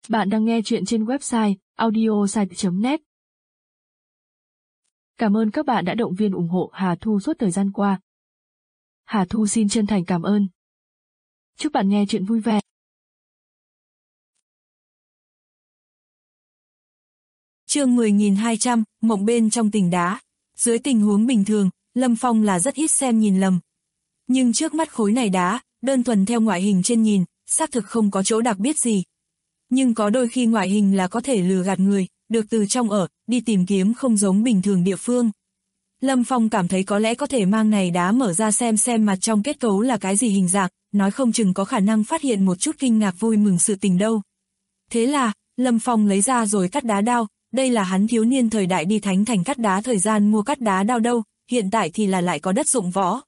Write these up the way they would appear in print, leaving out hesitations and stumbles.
Bạn đang nghe chuyện trên website audiosite.net. Cảm ơn các bạn đã động viên ủng hộ Hà Thu suốt thời gian qua. Hà Thu xin chân thành cảm ơn. Chúc bạn nghe chuyện vui vẻ. Chương 10.200, mộng bên trong tỉnh đá. Dưới tình huống bình thường, Lâm Phong là rất ít xem nhìn lầm. Nhưng trước mắt khối này đá, đơn thuần theo ngoại hình trên nhìn, xác thực không có chỗ đặc biệt gì. Nhưng có đôi khi ngoại hình là có thể lừa gạt người, được từ trong ở, đi tìm kiếm không giống bình thường địa phương. Lâm Phong cảm thấy có lẽ có thể mang này đá mở ra xem mặt trong kết cấu là cái gì hình dạng, nói không chừng có khả năng phát hiện một chút kinh ngạc vui mừng sự tình đâu. Thế là, Lâm Phong lấy ra rồi cắt đá đao, đây là hắn thiếu niên thời đại đi thánh thành cắt đá thời gian mua cắt đá đao đâu, hiện tại thì là lại có đất dụng võ.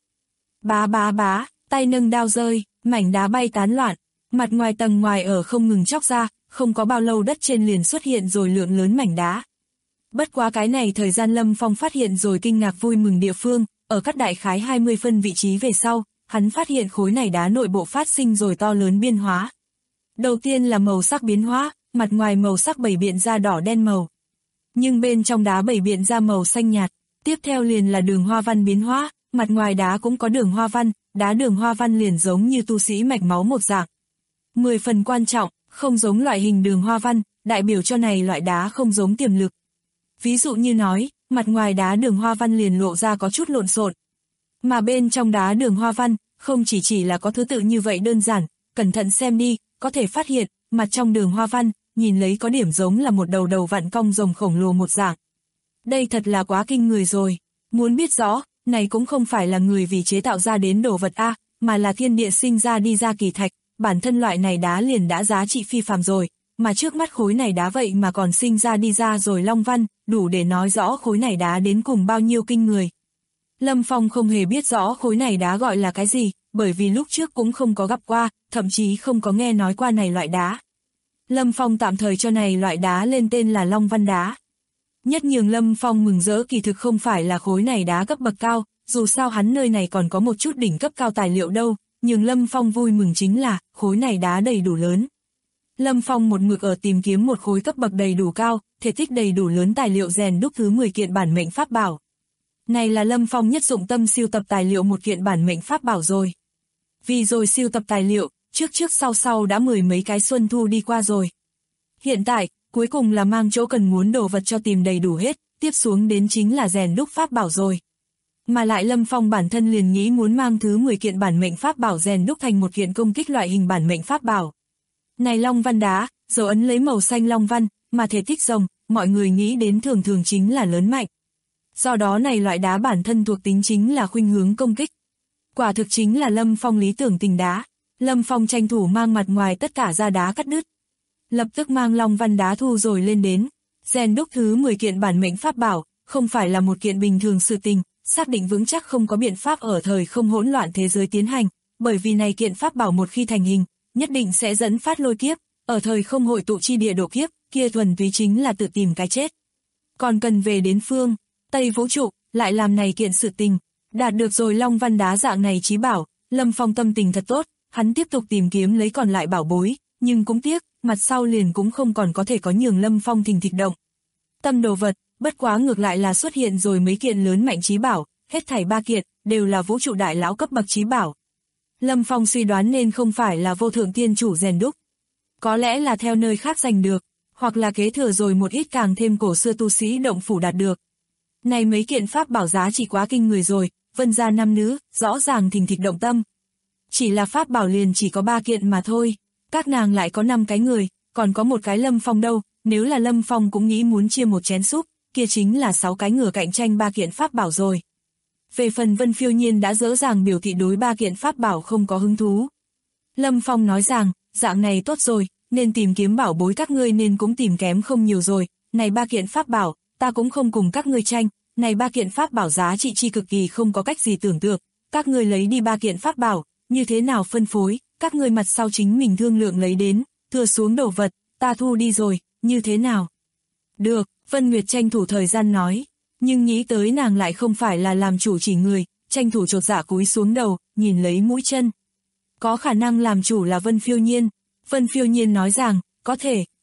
Bá, tay nâng đao rơi, mảnh đá bay tán loạn, mặt ngoài tầng ngoài ở không ngừng chóc ra, không có bao lâu đất trên liền xuất hiện rồi lượng lớn mảnh đá. Bất quá cái này thời gian Lâm Phong phát hiện rồi kinh ngạc vui mừng địa phương, ở các đại khái 20 phân vị trí về sau, hắn phát hiện khối này đá nội bộ phát sinh rồi to lớn biến hóa. Đầu tiên là màu sắc biến hóa, mặt ngoài màu sắc bảy biện ra đỏ đen màu. Nhưng bên trong đá bảy biện ra màu xanh nhạt, tiếp theo liền là đường hoa văn biến hóa, mặt ngoài đá cũng có đường hoa văn, đá đường hoa văn liền giống như tu sĩ mạch máu một dạng. 10 phần quan trọng, không giống loại hình đường hoa văn, đại biểu cho này loại đá không giống tiềm lực. Ví dụ như nói, mặt ngoài đá đường hoa văn liền lộ ra có chút lộn xộn. Mà bên trong đá đường hoa văn, không chỉ là có thứ tự như vậy đơn giản, cẩn thận xem đi, có thể phát hiện, mặt trong đường hoa văn, nhìn lấy có điểm giống là một đầu vặn cong rồng khổng lồ một dạng. Đây thật là quá kinh người rồi. Muốn biết rõ, này cũng không phải là người vì chế tạo ra đến đồ vật A, mà là thiên địa sinh ra đi ra kỳ thạch, bản thân loại này đá liền đã giá trị phi phàm rồi, mà trước mắt khối này đá vậy mà còn sinh ra đi ra rồi long văn, đủ để nói rõ khối này đá đến cùng bao nhiêu kinh người. Lâm Phong không hề biết rõ khối này đá gọi là cái gì, bởi vì lúc trước cũng không có gặp qua, thậm chí không có nghe nói qua này loại đá. Lâm Phong tạm thời cho này loại đá lên tên là long văn đá. Nhất nhường Lâm Phong mừng rỡ kỳ thực không phải là khối này đá cấp bậc cao, dù sao hắn nơi này còn có một chút đỉnh cấp cao tài liệu đâu, nhưng Lâm Phong vui mừng chính là khối này đá đầy đủ lớn. Lâm Phong một mực ở tìm kiếm một khối cấp bậc đầy đủ cao, thể tích đầy đủ lớn tài liệu rèn đúc thứ 10 kiện bản mệnh pháp bảo. Này là Lâm Phong nhất dụng tâm siêu tập tài liệu một kiện bản mệnh pháp bảo rồi. Vì rồi siêu tập tài liệu, trước sau đã 10 mấy cái xuân thu đi qua rồi. Hiện tại, cuối cùng là mang chỗ cần muốn đồ vật cho tìm đầy đủ hết, tiếp xuống đến chính là rèn đúc pháp bảo rồi. Mà lại Lâm Phong bản thân liền nghĩ muốn mang thứ 10 kiện bản mệnh pháp bảo rèn đúc thành một kiện công kích loại hình bản mệnh pháp bảo. Này long văn đá, dấu ấn lấy màu xanh long văn, mà thể tích rồng, mọi người nghĩ đến thường chính là lớn mạnh. Do đó này loại đá bản thân thuộc tính chính là khuynh hướng công kích. Quả thực chính là Lâm Phong lý tưởng tình đá. Lâm Phong tranh thủ mang mặt ngoài tất cả ra đá cắt đứt. Lập tức mang long văn đá thu rồi lên đến. Rèn đúc thứ 10 kiện bản mệnh pháp bảo, không phải là một kiện bình thường sự tình, xác định vững chắc không có biện pháp ở thời không hỗn loạn thế giới tiến hành, bởi vì này kiện pháp bảo một khi thành hình, nhất định sẽ dẫn phát lôi kiếp, ở thời không hội tụ chi địa độ kiếp, kia thuần túy chính là tự tìm cái chết. Còn cần về đến phương Tây vũ trụ, lại làm này kiện sự tình, đạt được rồi long văn đá dạng này chí bảo, Lâm Phong tâm tình thật tốt, hắn tiếp tục tìm kiếm lấy còn lại bảo bối, nhưng cũng tiếc, mặt sau liền cũng không còn có thể có nhường Lâm Phong thình thịch động. Tâm đồ vật, bất quá ngược lại là xuất hiện rồi mấy kiện lớn mạnh chí bảo, hết thảy 3 kiện, đều là vũ trụ đại lão cấp bậc chí bảo. Lâm Phong suy đoán nên không phải là vô thượng thiên chủ rèn đúc. Có lẽ là theo nơi khác giành được, hoặc là kế thừa rồi một ít càng thêm cổ xưa tu sĩ động phủ đạt được. Này mấy kiện pháp bảo giá trị quá kinh người rồi, Vân gia nam nữ, rõ ràng thình thịch động tâm. Chỉ là pháp bảo liền chỉ có 3 kiện mà thôi, các nàng lại có 5 cái người, còn có một cái Lâm Phong đâu, nếu là Lâm Phong cũng nghĩ muốn chia một chén súp, kia chính là 6 cái ngựa cạnh tranh 3 kiện pháp bảo rồi. Về phần Vân Phiêu Nhiên đã dễ dàng biểu thị đối 3 kiện pháp bảo không có hứng thú. Lâm Phong nói rằng, dạng này tốt rồi, nên tìm kiếm bảo bối các ngươi nên cũng tìm kém không nhiều rồi, này 3 kiện pháp bảo, ta cũng không cùng các ngươi tranh, này 3 kiện pháp bảo giá trị chi cực kỳ không có cách gì tưởng tượng, các ngươi lấy đi 3 kiện pháp bảo, như thế nào phân phối, các ngươi mặt sau chính mình thương lượng lấy đến, thừa xuống đồ vật, ta thu đi rồi, như thế nào? Được, Vân Nguyệt tranh thủ thời gian nói, nhưng nghĩ tới nàng lại không phải là làm chủ chỉ người, tranh thủ chột dạ cúi xuống đầu, nhìn lấy mũi chân. Có khả năng làm chủ là Vân Phiêu Nhiên. Vân Phiêu Nhiên nói rằng, có thể,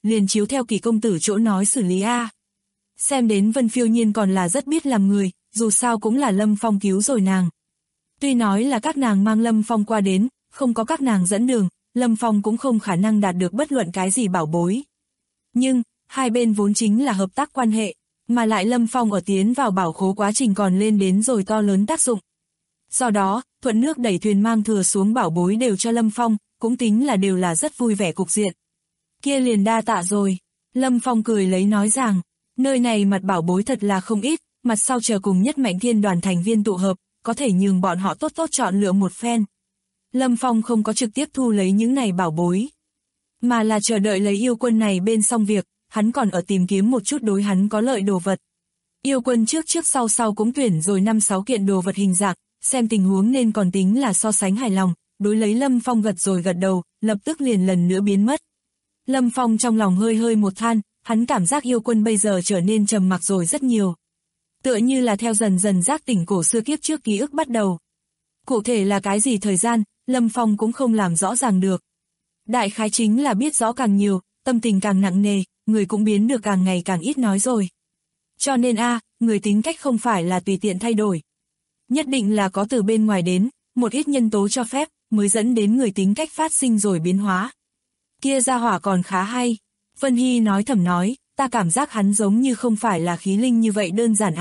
liền chiếu theo Kỳ công tử chỗ nói xử lý a. Xem đến Vân Phiêu Nhiên còn là rất biết làm người, dù sao cũng là Lâm Phong cứu rồi nàng. Tuy nói là các nàng mang Lâm Phong qua đến, không có các nàng dẫn đường, Lâm Phong cũng không khả năng đạt được bất luận cái gì bảo bối. Nhưng, hai bên vốn chính là hợp tác quan hệ, mà lại Lâm Phong ở tiến vào bảo khố quá trình còn lên đến rồi to lớn tác dụng. Do đó, thuận nước đẩy thuyền mang thừa xuống bảo bối đều cho Lâm Phong, cũng tính là đều là rất vui vẻ cục diện. Kia liền đa tạ rồi. Lâm Phong cười lấy nói rằng, nơi này mặt bảo bối thật là không ít, mặt sau chờ cùng Nhất Mạnh Thiên đoàn thành viên tụ hợp, có thể nhường bọn họ tốt tốt chọn lựa một phen. Lâm Phong không có trực tiếp thu lấy những này bảo bối, mà là chờ đợi lấy yêu quân này bên xong việc, hắn còn ở tìm kiếm một chút đối hắn có lợi đồ vật. Yêu quân trước sau cũng tuyển rồi 5-6 kiện đồ vật hình dạng, xem tình huống nên còn tính là so sánh hài lòng, đối lấy Lâm Phong gật đầu, lập tức liền lần nữa biến mất. Lâm Phong trong lòng hơi một than, hắn cảm giác yêu quân bây giờ trở nên trầm mặc rồi rất nhiều. Tựa như là theo dần giác tỉnh cổ xưa kiếp trước ký ức bắt đầu. Cụ thể là cái gì thời gian, Lâm Phong cũng không làm rõ ràng được. Đại khái chính là biết rõ càng nhiều, tâm tình càng nặng nề, người cũng biến được càng ngày càng ít nói rồi. Cho nên người tính cách không phải là tùy tiện thay đổi. Nhất định là có từ bên ngoài đến, một ít nhân tố cho phép, mới dẫn đến người tính cách phát sinh rồi biến hóa. Kia gia hỏa còn khá hay. Vân Hy nói thầm nói, ta cảm giác hắn giống như không phải là khí linh như vậy đơn giản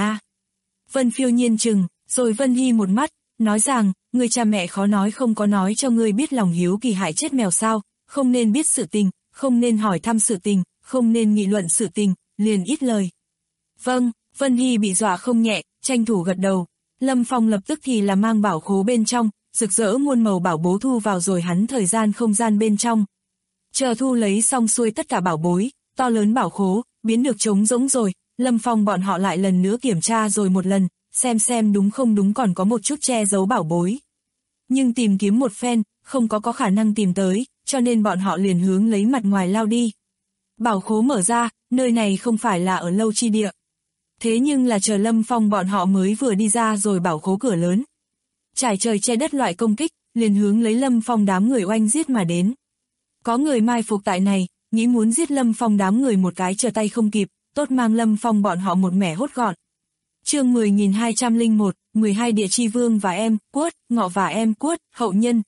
Vân Phiêu Nhiên chừng, rồi Vân Hy một mắt, nói rằng, người cha mẹ khó nói không có nói cho ngươi biết lòng hiếu kỳ hại chết mèo sao, không nên biết sự tình, không nên hỏi thăm sự tình, không nên nghị luận sự tình, liền ít lời. Vâng, Vân Hy bị dọa không nhẹ, tranh thủ gật đầu. Lâm Phong lập tức thì là mang bảo khố bên trong, rực rỡ muôn màu bảo bố thu vào rồi hắn thời gian không gian bên trong. Chờ thu lấy xong xuôi tất cả bảo bối, to lớn bảo khố, biến được trống rỗng rồi, Lâm Phong bọn họ lại lần nữa kiểm tra rồi một lần, xem đúng không đúng còn có một chút che giấu bảo bối. Nhưng tìm kiếm một phen, không có khả năng tìm tới, cho nên bọn họ liền hướng lấy mặt ngoài lao đi. Bảo khố mở ra, nơi này không phải là ở lâu chi địa. Thế nhưng là chờ Lâm Phong bọn họ mới vừa đi ra rồi bảo khố cửa lớn. Trải trời che đất loại công kích, liền hướng lấy Lâm Phong đám người oanh giết mà đến. Có người mai phục tại này, nghĩ muốn giết Lâm Phong đám người một cái trở tay không kịp, tốt mang Lâm Phong bọn họ một mẻ hốt gọn. Chương 10.201, 12 địa chi vương và em, Quất, Ngọ và em, Quất, hậu nhân.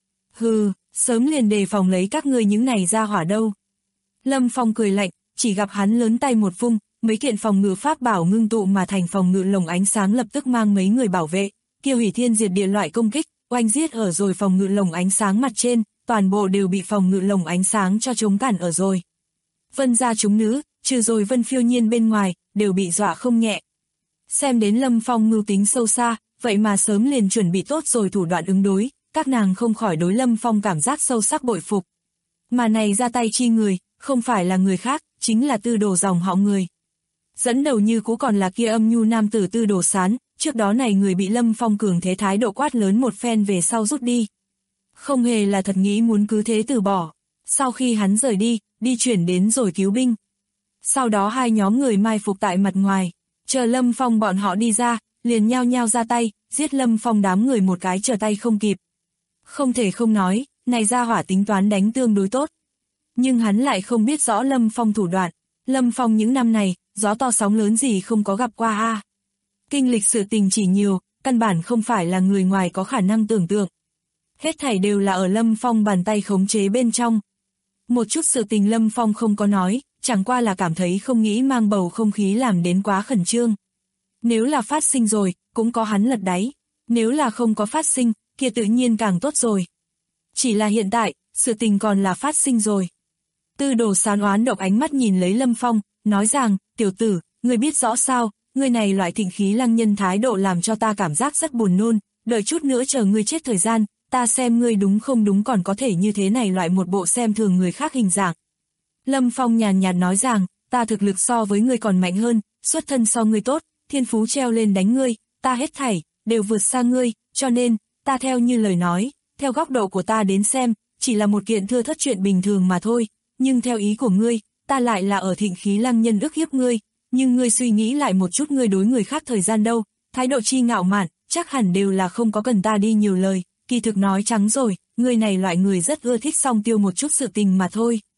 Hừ, sớm liền đề phòng lấy các ngươi những này ra hỏa đâu. Lâm Phong cười lạnh, chỉ gặp hắn lớn tay một vung, mấy kiện phòng ngự pháp bảo ngưng tụ mà thành phòng ngự lồng ánh sáng lập tức mang mấy người bảo vệ, kia hủy thiên diệt địa loại công kích, oanh giết ở rồi phòng ngự lồng ánh sáng mặt trên, toàn bộ đều bị phòng ngự lồng ánh sáng cho chống cản ở rồi. Vân gia chúng nữ, trừ rồi Vân Phiêu Nhiên bên ngoài, đều bị dọa không nhẹ. Xem đến Lâm Phong mưu tính sâu xa, vậy mà sớm liền chuẩn bị tốt rồi thủ đoạn ứng đối, các nàng không khỏi đối Lâm Phong cảm giác sâu sắc bội phục. Mà này ra tay chi người, không phải là người khác, chính là Tư Đồ dòng họ người. Dẫn đầu như cũ còn là kia âm nhu nam tử Tư Đồ Sán, trước đó này người bị Lâm Phong cường thế thái độ quát lớn một phen về sau rút đi. Không hề là thật nghĩ muốn cứ thế từ bỏ. Sau khi hắn rời đi chuyển đến rồi cứu binh. Sau đó hai nhóm người mai phục tại mặt ngoài, chờ Lâm Phong bọn họ đi ra, liền nhao nhao ra tay, giết Lâm Phong đám người một cái trở tay không kịp. Không thể không nói, này ra hỏa tính toán đánh tương đối tốt. Nhưng hắn lại không biết rõ Lâm Phong thủ đoạn. Lâm Phong những năm này, gió to sóng lớn gì không có gặp qua Kinh lịch sự tình chỉ nhiều, căn bản không phải là người ngoài có khả năng tưởng tượng. Hết thảy đều là ở Lâm Phong bàn tay khống chế bên trong. Một chút sự tình Lâm Phong không có nói, chẳng qua là cảm thấy không nghĩ mang bầu không khí làm đến quá khẩn trương. Nếu là phát sinh rồi, cũng có hắn lật đáy. Nếu là không có phát sinh, kia tự nhiên càng tốt rồi. Chỉ là hiện tại, sự tình còn là phát sinh rồi. Tư Đồ Sán oán độc ánh mắt nhìn lấy Lâm Phong, nói rằng, tiểu tử, ngươi biết rõ sao, ngươi này loại thịnh khí lăng nhân thái độ làm cho ta cảm giác rất buồn nôn, đợi chút nữa chờ ngươi chết thời gian, ta xem ngươi đúng không đúng còn có thể như thế này loại một bộ xem thường người khác hình dạng. Lâm Phong nhàn nhạt nói rằng, ta thực lực so với ngươi còn mạnh hơn, xuất thân so ngươi tốt, thiên phú treo lên đánh ngươi, ta hết thảy, đều vượt xa ngươi, cho nên, ta theo như lời nói, theo góc độ của ta đến xem, chỉ là một kiện thưa thất chuyện bình thường mà thôi, nhưng theo ý của ngươi, ta lại là ở thịnh khí lăng nhân ức hiếp ngươi, nhưng ngươi suy nghĩ lại một chút ngươi đối người khác thời gian đâu, thái độ chi ngạo mạn, chắc hẳn đều là không có cần ta đi nhiều lời, kỳ thực nói trắng rồi, ngươi này loại người rất ưa thích song tiêu một chút sự tình mà thôi.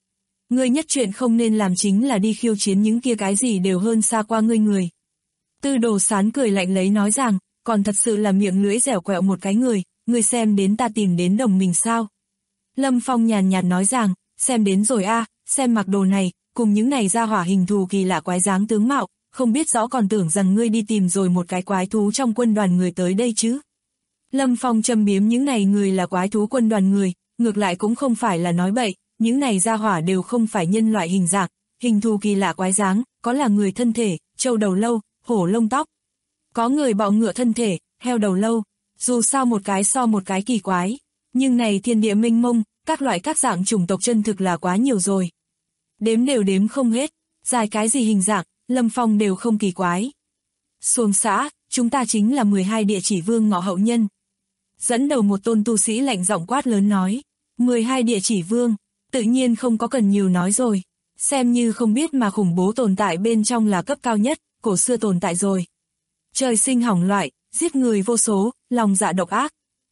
Ngươi nhất chuyện không nên làm chính là đi khiêu chiến những kia cái gì đều hơn xa qua ngươi người. Tư Đồ Sán cười lạnh lấy nói rằng, còn thật sự là miệng lưỡi dẻo quẹo một cái người, ngươi xem đến ta tìm đến đồng mình sao? Lâm Phong nhàn nhạt nói rằng, xem đến rồi a, xem mặc đồ này, cùng những này ra hỏa hình thù kỳ lạ quái dáng tướng mạo, không biết rõ còn tưởng rằng ngươi đi tìm rồi một cái quái thú trong quân đoàn người tới đây chứ. Lâm Phong châm biếm những này người là quái thú quân đoàn người, ngược lại cũng không phải là nói bậy, những này ra hỏa đều không phải nhân loại hình dạng, hình thù kỳ lạ quái dáng, có là người thân thể, trâu đầu lâu, hổ lông tóc. Có người bọ ngựa thân thể, heo đầu lâu, dù sao một cái so một cái kỳ quái. Nhưng này thiên địa mênh mông, các loại các dạng chủng tộc chân thực là quá nhiều rồi. Đếm đều đếm không hết, dài cái gì hình dạng, Lâm Phong đều không kỳ quái. Xuồng xã, chúng ta chính là 12 địa chỉ vương ngọ hậu nhân. Dẫn đầu một tôn tu sĩ lạnh giọng quát lớn nói, 12 địa chỉ vương, tự nhiên không có cần nhiều nói rồi. Xem như không biết mà khủng bố tồn tại bên trong là cấp cao nhất, cổ xưa tồn tại rồi. Trời sinh hỏng loại, giết người vô số, lòng dạ độc ác.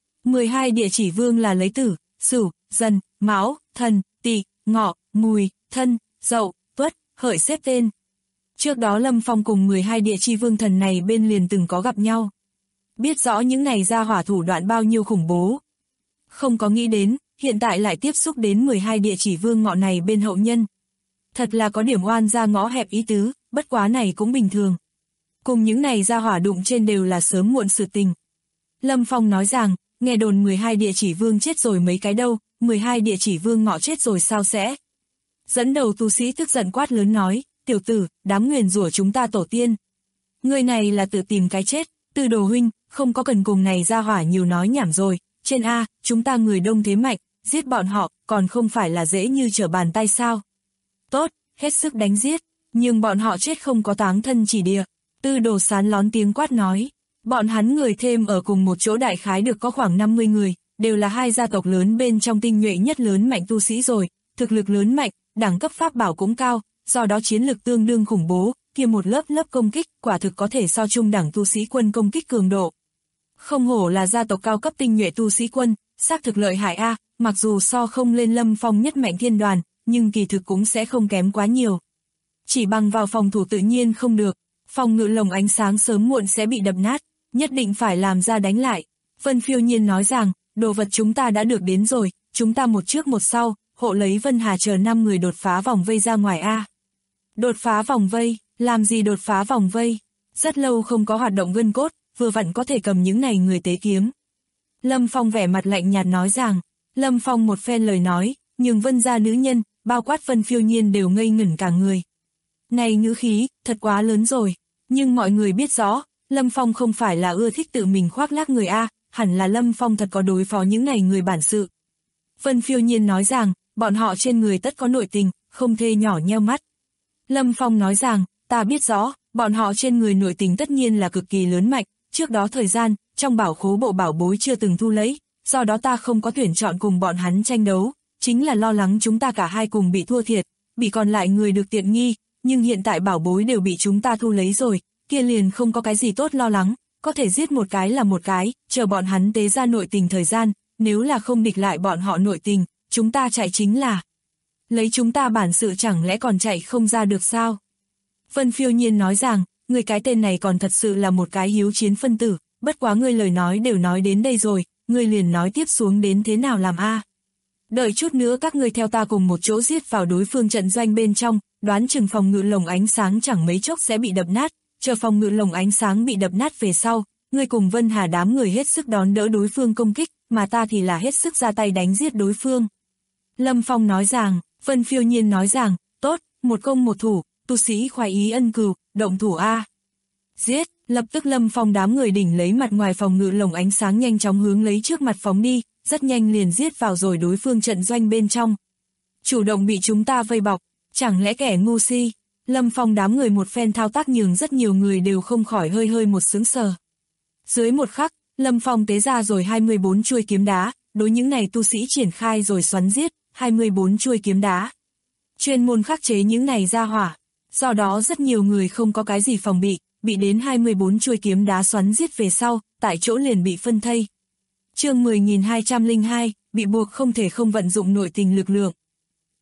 12 địa chỉ vương là lấy Tử, Sửu, Dần, Mão, Thân, Tỵ, Ngọ, Mùi, Thân, Dậu, Tuất, Hợi xếp tên. Trước đó Lâm Phong cùng 12 địa chi vương thần này bên liền từng có gặp nhau. Biết rõ những này ra hỏa thủ đoạn bao nhiêu khủng bố. Không có nghĩ đến, hiện tại lại tiếp xúc đến 12 địa chỉ vương ngọ này bên hậu nhân. Thật là có điểm oan ra ngõ hẹp ý tứ, bất quá này cũng bình thường. Cùng những này ra hỏa đụng trên đều là sớm muộn sự tình. Lâm Phong nói rằng, nghe đồn 12 địa chỉ vương chết rồi mấy cái đâu, 12 địa chỉ vương ngọ chết rồi sao sẽ? Dẫn đầu tu sĩ tức giận quát lớn nói, tiểu tử, đám nguyền rủa chúng ta tổ tiên. Người này là tự tìm cái chết, Tư Đồ huynh, không có cần cùng này ra hỏa nhiều nói nhảm rồi, trên A, chúng ta người đông thế mạnh, giết bọn họ, còn không phải là dễ như trở bàn tay sao? Tốt, hết sức đánh giết, nhưng bọn họ chết không có táng thân chỉ địa. Tư Đồ Sán lón tiếng quát nói, bọn hắn người thêm ở cùng một chỗ đại khái được có khoảng 50 người, đều là hai gia tộc lớn bên trong tinh nhuệ nhất lớn mạnh tu sĩ rồi, thực lực lớn mạnh, đẳng cấp pháp bảo cũng cao, do đó chiến lực tương đương khủng bố, kia một lớp lớp công kích, quả thực có thể so trung đẳng tu sĩ quân công kích cường độ. Không hổ là gia tộc cao cấp tinh nhuệ tu sĩ quân, xác thực lợi hại a, mặc dù so không lên Lâm Phong nhất mạnh thiên đoàn, nhưng kỳ thực cũng sẽ không kém quá nhiều. Chỉ bằng vào phòng thủ tự nhiên không được, phòng ngự lồng ánh sáng sớm muộn sẽ bị đập nát, nhất định phải làm ra đánh lại. Vân Phiêu Nhiên nói rằng, đồ vật chúng ta đã được đến rồi, chúng ta một trước một sau, hộ lấy Vân Hà chờ 5 người đột phá vòng vây ra ngoài a. Đột phá vòng vây, làm gì đột phá vòng vây? Rất lâu không có hoạt động gân cốt, vừa vặn có thể cầm những này người tế kiếm. Lâm Phong vẻ mặt lạnh nhạt nói rằng, Lâm Phong một phen lời nói, nhưng Vân gia nữ nhân, bao quát Vân Phiêu Nhiên đều ngây ngẩn cả người. Này ngữ khí, thật quá lớn rồi, nhưng mọi người biết rõ, Lâm Phong không phải là ưa thích tự mình khoác lác người a, hẳn là Lâm Phong thật có đối phó những này người bản sự. Vân Phiêu Nhiên nói rằng, bọn họ trên người tất có nội tình, không thê nhỏ nheo mắt. Lâm Phong nói rằng, ta biết rõ, bọn họ trên người nội tình tất nhiên là cực kỳ lớn mạnh, trước đó thời gian, trong bảo khố bộ bảo bối chưa từng thu lấy, do đó ta không có tuyển chọn cùng bọn hắn tranh đấu, chính là lo lắng chúng ta cả hai cùng bị thua thiệt, bị còn lại người được tiện nghi, nhưng hiện tại bảo bối đều bị chúng ta thu lấy rồi, kia liền không có cái gì tốt lo lắng, có thể giết một cái là một cái, chờ bọn hắn tế ra nội tình thời gian, nếu là không địch lại bọn họ nội tình, chúng ta chạy chính là. Lấy chúng ta bản sự chẳng lẽ còn chạy không ra được sao? Vân Phiêu Nhiên nói rằng, người cái tên này còn thật sự là một cái hiếu chiến phân tử, bất quá ngươi lời nói đều nói đến đây rồi, ngươi liền nói tiếp xuống đến thế nào làm a? Đợi chút nữa các ngươi theo ta cùng một chỗ giết vào đối phương trận doanh bên trong, đoán chừng phòng ngự lồng ánh sáng chẳng mấy chốc sẽ bị đập nát, chờ phòng ngự lồng ánh sáng bị đập nát về sau, ngươi cùng Vân Hà đám người hết sức đón đỡ đối phương công kích, mà ta thì là hết sức ra tay đánh giết đối phương. Lâm Phong nói rằng, Vân Phiêu Nhiên nói rằng, tốt, một công một thủ, tu sĩ khoái ý ân cừu, động thủ a. Giết, lập tức Lâm Phong đám người đỉnh lấy mặt ngoài phòng ngự lồng ánh sáng nhanh chóng hướng lấy trước mặt phóng đi, rất nhanh liền giết vào rồi đối phương trận doanh bên trong. Chủ động bị chúng ta vây bọc, chẳng lẽ kẻ ngu si? Lâm Phong đám người một phen thao tác nhường rất nhiều người đều không khỏi hơi hơi một sững sờ. Dưới một khắc, Lâm Phong tế ra rồi 24 chuôi kiếm đá, đối những này tu sĩ triển khai rồi xoắn giết, 24 chuôi kiếm đá. Chuyên môn khắc chế những này ra hỏa, do đó rất nhiều người không có cái gì phòng bị đến 24 chuôi kiếm đá xoắn giết về sau, tại chỗ liền bị phân thây. Chương 10.202, bị buộc không thể không vận dụng nội tình lực lượng.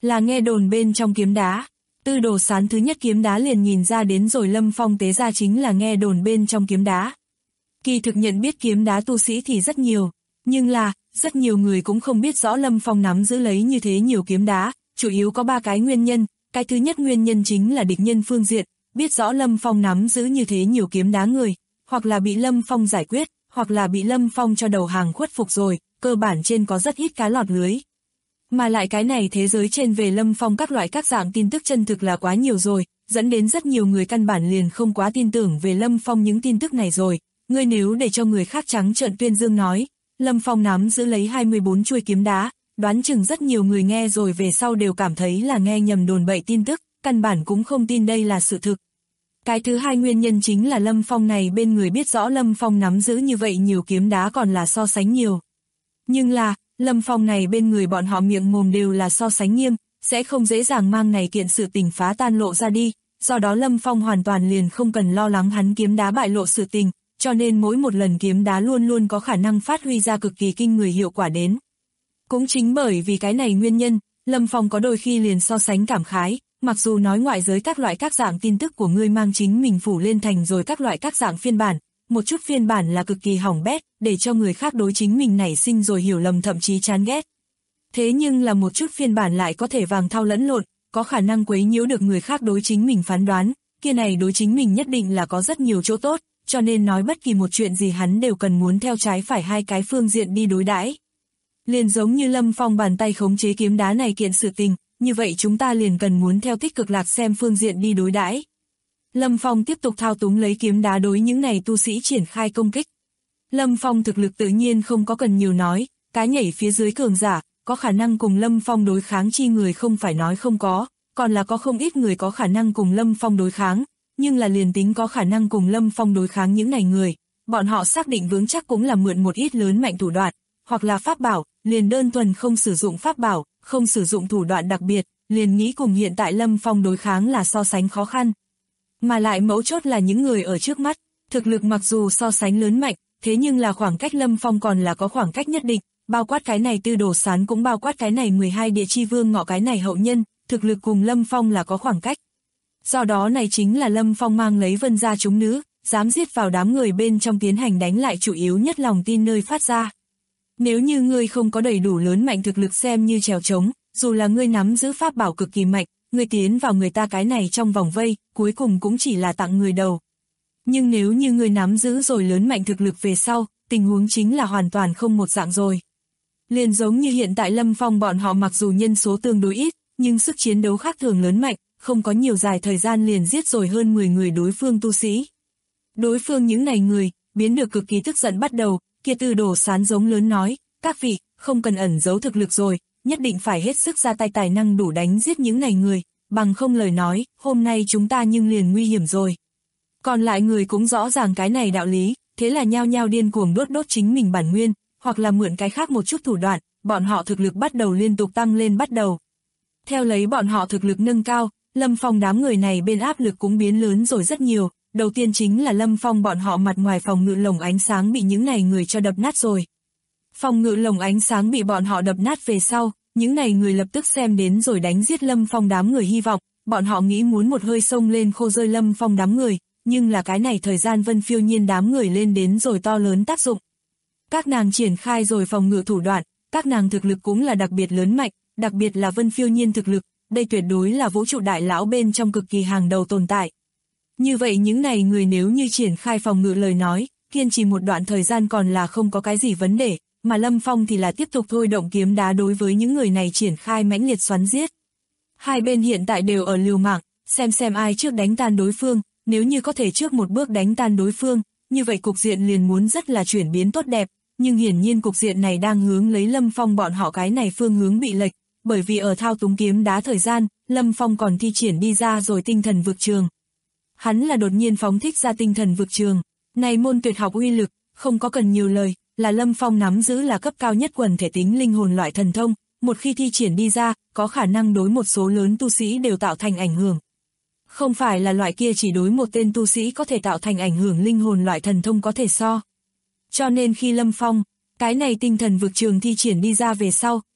là nghe đồn bên trong kiếm đá. Tư Đồ Sán thứ nhất kiếm đá liền nhìn ra đến rồi Lâm Phong tế ra chính là nghe đồn bên trong kiếm đá. Kỳ thực nhận biết kiếm đá tu sĩ thì rất nhiều, nhưng là, rất nhiều người cũng không biết rõ Lâm Phong nắm giữ lấy như thế nhiều kiếm đá, chủ yếu có 3 cái nguyên nhân. Cái thứ nhất nguyên nhân chính là địch nhân phương diện, biết rõ Lâm Phong nắm giữ như thế nhiều kiếm đá người, hoặc là bị Lâm Phong giải quyết, hoặc là bị Lâm Phong cho đầu hàng khuất phục rồi, cơ bản trên có rất ít cá lọt lưới. Mà lại cái này thế giới trên về Lâm Phong các loại các dạng tin tức chân thực là quá nhiều rồi, dẫn đến rất nhiều người căn bản liền không quá tin tưởng về Lâm Phong những tin tức này rồi. Ngươi nếu để cho người khác trắng trợn tuyên dương nói, Lâm Phong nắm giữ lấy 24 chuôi kiếm đá, đoán chừng rất nhiều người nghe rồi về sau đều cảm thấy là nghe nhầm đồn bậy tin tức, căn bản cũng không tin đây là sự thực. Cái thứ hai nguyên nhân chính là Lâm Phong này bên người biết rõ Lâm Phong nắm giữ như vậy nhiều kiếm đá còn là so sánh nhiều. Nhưng là, Lâm Phong này bên người bọn họ miệng mồm đều là so sánh nghiêm, sẽ không dễ dàng mang này kiện sự tình phá tan lộ ra đi, do đó Lâm Phong hoàn toàn liền không cần lo lắng hắn kiếm đá bại lộ sự tình, cho nên mỗi một lần kiếm đá luôn luôn có khả năng phát huy ra cực kỳ kinh người hiệu quả đến. Cũng chính bởi vì cái này nguyên nhân, Lâm Phong có đôi khi liền so sánh cảm khái, mặc dù nói ngoại giới các loại các dạng tin tức của ngươi mang chính mình phủ lên thành rồi các loại các dạng phiên bản, một chút phiên bản là cực kỳ hỏng bét, để cho người khác đối chính mình nảy sinh rồi hiểu lầm thậm chí chán ghét. Thế nhưng là một chút phiên bản lại có thể vàng thau lẫn lộn, có khả năng quấy nhiễu được người khác đối chính mình phán đoán, kia này đối chính mình nhất định là có rất nhiều chỗ tốt, cho nên nói bất kỳ một chuyện gì hắn đều cần muốn theo trái phải hai cái phương diện đi đối đãi. Liền giống như Lâm Phong bàn tay khống chế kiếm đá này kiện sự tình, như vậy chúng ta liền cần muốn theo tích cực lạc xem phương diện đi đối đãi. Lâm Phong tiếp tục thao túng lấy kiếm đá đối những này tu sĩ triển khai công kích. Lâm Phong thực lực tự nhiên không có cần nhiều nói, cái nhảy phía dưới cường giả, có khả năng cùng Lâm Phong đối kháng chi người không phải nói không có, còn là có không ít người có khả năng cùng Lâm Phong đối kháng, nhưng là liền tính có khả năng cùng Lâm Phong đối kháng những này người, bọn họ xác định vững chắc cũng là mượn một ít lớn mạnh thủ đoạn, hoặc là pháp bảo, liền đơn thuần không sử dụng pháp bảo, không sử dụng thủ đoạn đặc biệt, liền nghĩ cùng hiện tại Lâm Phong đối kháng là so sánh khó khăn. Mà lại mấu chốt là những người ở trước mắt, thực lực mặc dù so sánh lớn mạnh, thế nhưng là khoảng cách Lâm Phong còn là có khoảng cách nhất định, bao quát cái này Tư Đồ Sán cũng bao quát cái này 12 địa chi vương ngọ cái này hậu nhân, thực lực cùng Lâm Phong là có khoảng cách. Do đó này chính là Lâm Phong mang lấy Vân gia chúng nữ, dám giết vào đám người bên trong tiến hành đánh lại chủ yếu nhất lòng tin nơi phát ra. Nếu như ngươi không có đầy đủ lớn mạnh thực lực xem như trèo trống, dù là ngươi nắm giữ pháp bảo cực kỳ mạnh, ngươi tiến vào người ta cái này trong vòng vây, cuối cùng cũng chỉ là tặng người đầu. Nhưng nếu như ngươi nắm giữ rồi lớn mạnh thực lực về sau, tình huống chính là hoàn toàn không một dạng rồi. Liền giống như hiện tại Lâm Phong bọn họ mặc dù nhân số tương đối ít, nhưng sức chiến đấu khác thường lớn mạnh, không có nhiều dài thời gian liền giết rồi hơn 10 người đối phương tu sĩ. Đối phương những này người, biến được cực kỳ tức giận bắt đầu, kia Tư Đồ Sán giống lớn nói, các vị, không cần ẩn giấu thực lực rồi, nhất định phải hết sức ra tay tài năng đủ đánh giết những này người, bằng không lời nói, hôm nay chúng ta nhưng liền nguy hiểm rồi. Còn lại người cũng rõ ràng cái này đạo lý, thế là nhao nhao điên cuồng đốt chính mình bản nguyên, hoặc là mượn cái khác một chút thủ đoạn, bọn họ thực lực bắt đầu liên tục tăng lên bắt đầu. Theo lấy bọn họ thực lực nâng cao, Lâm Phong đám người này bên áp lực cũng biến lớn rồi rất nhiều, đầu tiên chính là Lâm Phong bọn họ mặt ngoài phòng ngự lồng ánh sáng bị những này người cho đập nát rồi. Phòng ngự lồng ánh sáng bị bọn họ đập nát về sau, những này người lập tức xem đến rồi đánh giết Lâm Phong đám người hy vọng, bọn họ nghĩ muốn một hơi xông lên khô rơi Lâm Phong đám người, nhưng là cái này thời gian Vân Phiêu Nhiên đám người lên đến rồi to lớn tác dụng. Các nàng triển khai rồi phòng ngự thủ đoạn, các nàng thực lực cũng là đặc biệt lớn mạnh, đặc biệt là Vân Phiêu Nhiên thực lực, đây tuyệt đối là vũ trụ đại lão bên trong cực kỳ hàng đầu tồn tại. Như vậy những này người nếu như triển khai phòng ngự lời nói, kiên trì một đoạn thời gian còn là không có cái gì vấn đề, mà Lâm Phong thì là tiếp tục thôi động kiếm đá đối với những người này triển khai mãnh liệt xoắn giết. Hai bên hiện tại đều ở liều mạng, xem ai trước đánh tan đối phương, nếu như có thể trước một bước đánh tan đối phương, như vậy cục diện liền muốn rất là chuyển biến tốt đẹp, nhưng hiển nhiên cục diện này đang hướng lấy Lâm Phong bọn họ cái này phương hướng bị lệch, bởi vì ở thao túng kiếm đá thời gian, Lâm Phong còn thi triển đi ra rồi tinh thần vực trường. Hắn là đột nhiên phóng thích ra tinh thần vực trường, này môn tuyệt học uy lực, không có cần nhiều lời, là Lâm Phong nắm giữ là cấp cao nhất quần thể tính linh hồn loại thần thông, một khi thi triển đi ra, có khả năng đối một số lớn tu sĩ đều tạo thành ảnh hưởng. Không phải là loại kia chỉ đối một tên tu sĩ có thể tạo thành ảnh hưởng linh hồn loại thần thông có thể so. Cho nên khi Lâm Phong, cái này tinh thần vực trường thi triển đi ra về sau,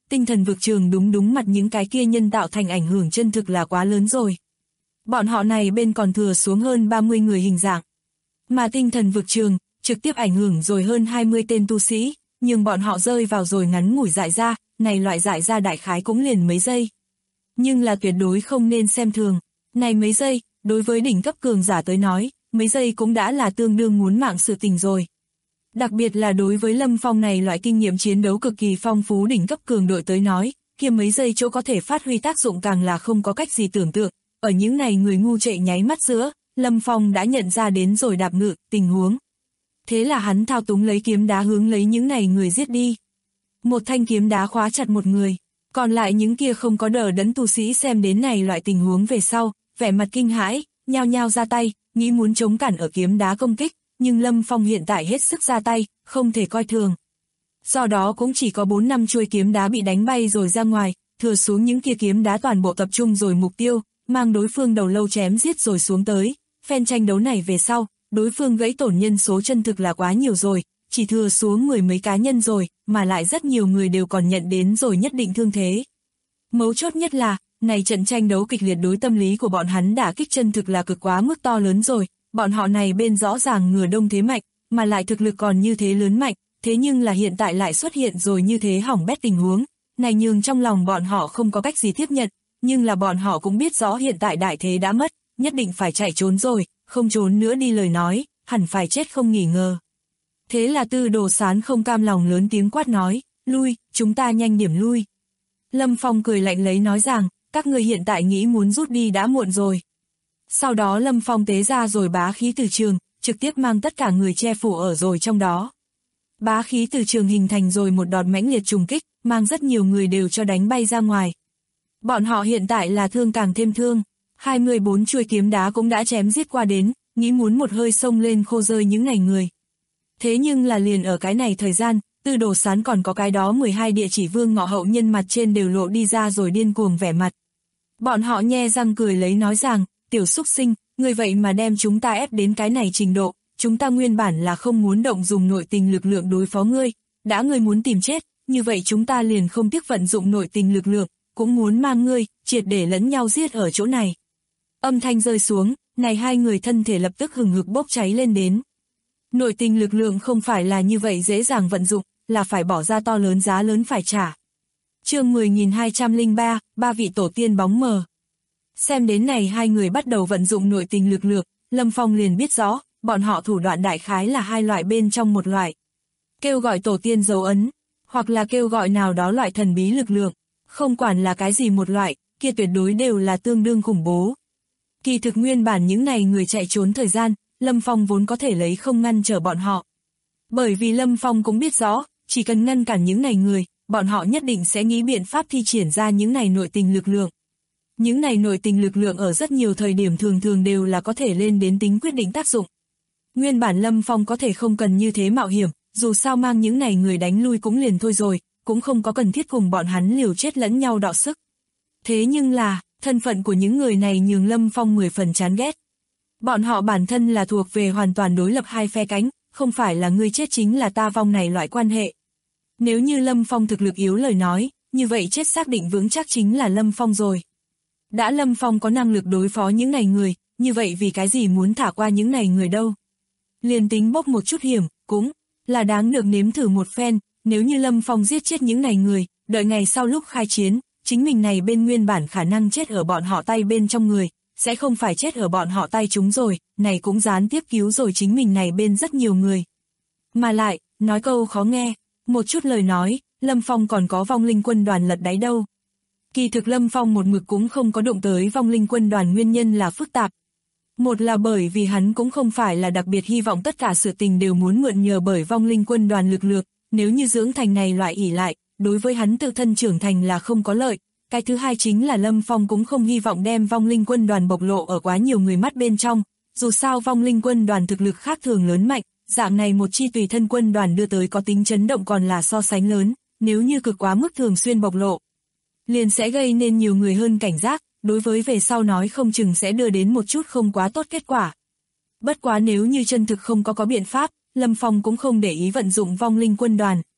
tinh thần vực trường đúng mặt những cái kia nhân tạo thành ảnh hưởng chân thực là quá lớn rồi. Bọn họ này bên còn thừa xuống hơn 30 người hình dạng. Mà tinh thần vực trường, trực tiếp ảnh hưởng rồi hơn 20 tên tu sĩ, nhưng bọn họ rơi vào rồi ngắn ngủi dại ra, này loại dại ra đại khái cũng liền mấy giây. Nhưng là tuyệt đối không nên xem thường, này mấy giây, đối với đỉnh cấp cường giả tới nói, mấy giây cũng đã là tương đương muốn mạng sự tình rồi. Đặc biệt là đối với Lâm Phong này loại kinh nghiệm chiến đấu cực kỳ phong phú đỉnh cấp cường đội tới nói, kia mấy giây chỗ có thể phát huy tác dụng càng là không có cách gì tưởng tượng. Ở những này người ngu chạy nháy mắt giữa, Lâm Phong đã nhận ra đến rồi đạp ngự, tình huống. Thế là hắn thao túng lấy kiếm đá hướng lấy những này người giết đi. Một thanh kiếm đá khóa chặt một người, còn lại những kia không có đờ đẫn tu sĩ xem đến này loại tình huống về sau, vẻ mặt kinh hãi, nhao nhao ra tay, nghĩ muốn chống cản ở kiếm đá công kích, nhưng Lâm Phong hiện tại hết sức ra tay, không thể coi thường. Do đó cũng chỉ có 4-5 chuôi kiếm đá bị đánh bay rồi ra ngoài, thừa xuống những kia kiếm đá toàn bộ tập trung rồi mục tiêu, mang đối phương đầu lâu chém giết rồi xuống tới. Phen tranh đấu này về sau, đối phương gãy tổn nhân số chân thực là quá nhiều rồi, chỉ thừa xuống 10 mấy cá nhân rồi, mà lại rất nhiều người đều còn nhận đến rồi nhất định thương thế. Mấu chốt nhất là, này trận tranh đấu kịch liệt đối tâm lý của bọn hắn đả kích chân thực là cực quá mức to lớn rồi, bọn họ này bên rõ ràng ngừa đông thế mạnh, mà lại thực lực còn như thế lớn mạnh, thế nhưng là hiện tại lại xuất hiện rồi như thế hỏng bét tình huống, này nhường trong lòng bọn họ không có cách gì tiếp nhận, nhưng là bọn họ cũng biết rõ hiện tại đại thế đã mất, nhất định phải chạy trốn rồi, không trốn nữa đi lời nói, hẳn phải chết không nghỉ ngờ. Thế là Tư Đồ Sán không cam lòng lớn tiếng quát nói, lui, chúng ta nhanh điểm lui. Lâm Phong cười lạnh lấy nói rằng, các người hiện tại nghĩ muốn rút đi đã muộn rồi. Sau đó Lâm Phong tế ra rồi bá khí từ trường, trực tiếp mang tất cả người che phủ ở rồi trong đó. Bá khí từ trường hình thành rồi một đợt mãnh liệt trùng kích, mang rất nhiều người đều cho đánh bay ra ngoài. Bọn họ hiện tại là thương càng thêm thương, 24 chuôi kiếm đá cũng đã chém giết qua đến, nghĩ muốn một hơi xông lên khô rơi những ngày người. Thế nhưng là liền ở cái này thời gian, Tư Đồ Sán còn có cái đó 12 địa chỉ vương ngọ hậu nhân mặt trên đều lộ đi ra rồi điên cuồng vẻ mặt. Bọn họ nhe răng cười lấy nói rằng, tiểu xúc sinh, người vậy mà đem chúng ta ép đến cái này trình độ, chúng ta nguyên bản là không muốn động dùng nội tình lực lượng đối phó ngươi, đã ngươi muốn tìm chết, như vậy chúng ta liền không tiếc vận dụng nội tình lực lượng, cũng muốn mang ngươi, triệt để lẫn nhau giết ở chỗ này. Âm thanh rơi xuống, này hai người thân thể lập tức hừng hực bốc cháy lên đến. Nội tình lực lượng không phải là như vậy dễ dàng vận dụng, là phải bỏ ra to lớn giá lớn phải trả. Chương 10.203, ba vị tổ tiên bóng mờ. Xem đến này hai người bắt đầu vận dụng nội tình lực lượng, Lâm Phong liền biết rõ, bọn họ thủ đoạn đại khái là hai loại bên trong một loại. Kêu gọi tổ tiên dấu ấn, hoặc là kêu gọi nào đó loại thần bí lực lượng, không quản là cái gì một loại, kia tuyệt đối đều là tương đương khủng bố. Kỳ thực nguyên bản những này người chạy trốn thời gian, Lâm Phong vốn có thể lấy không ngăn trở bọn họ. Bởi vì Lâm Phong cũng biết rõ, chỉ cần ngăn cản những này người, bọn họ nhất định sẽ nghĩ biện pháp thi triển ra những này nội tình lực lượng. Những này nội tình lực lượng ở rất nhiều thời điểm thường thường đều là có thể lên đến tính quyết định tác dụng. Nguyên bản Lâm Phong có thể không cần như thế mạo hiểm, dù sao mang những này người đánh lui cũng liền thôi rồi, cũng không có cần thiết cùng bọn hắn liều chết lẫn nhau đọ sức. Thế nhưng là, thân phận của những người này nhường Lâm Phong 10 phần chán ghét. Bọn họ bản thân là thuộc về hoàn toàn đối lập hai phe cánh, không phải là ngươi chết chính là ta vong này loại quan hệ. Nếu như Lâm Phong thực lực yếu lời nói, như vậy chết xác định vững chắc chính là Lâm Phong rồi. Đã Lâm Phong có năng lực đối phó những này người, như vậy vì cái gì muốn thả qua những này người đâu. Liền tính bốc một chút hiểm, cũng là đáng được nếm thử một phen, nếu như Lâm Phong giết chết những này người, đợi ngày sau lúc khai chiến, chính mình này bên nguyên bản khả năng chết ở bọn họ tay bên trong người, sẽ không phải chết ở bọn họ tay chúng rồi, này cũng gián tiếp cứu rồi chính mình này bên rất nhiều người. Mà lại, nói câu khó nghe, một chút lời nói, Lâm Phong còn có vong linh quân đoàn lật đáy đâu. Kỳ thực Lâm Phong một mực cũng không có động tới vong linh quân đoàn nguyên nhân là phức tạp. Một là bởi vì hắn cũng không phải là đặc biệt hy vọng tất cả sự tình đều muốn mượn nhờ bởi vong linh quân đoàn lực lượng, nếu như dưỡng thành này loại ỷ lại, đối với hắn tự thân trưởng thành là không có lợi. Cái thứ hai chính là Lâm Phong cũng không hy vọng đem vong linh quân đoàn bộc lộ ở quá nhiều người mắt bên trong, dù sao vong linh quân đoàn thực lực khác thường lớn mạnh, dạng này một chi tùy thân quân đoàn đưa tới có tính chấn động còn là so sánh lớn, nếu như cực quá mức thường xuyên bộc lộ, liền sẽ gây nên nhiều người hơn cảnh giác, đối với về sau nói không chừng sẽ đưa đến một chút không quá tốt kết quả. Bất quá nếu như chân thực không có biện pháp, Lâm Phong cũng không để ý vận dụng vong linh quân đoàn.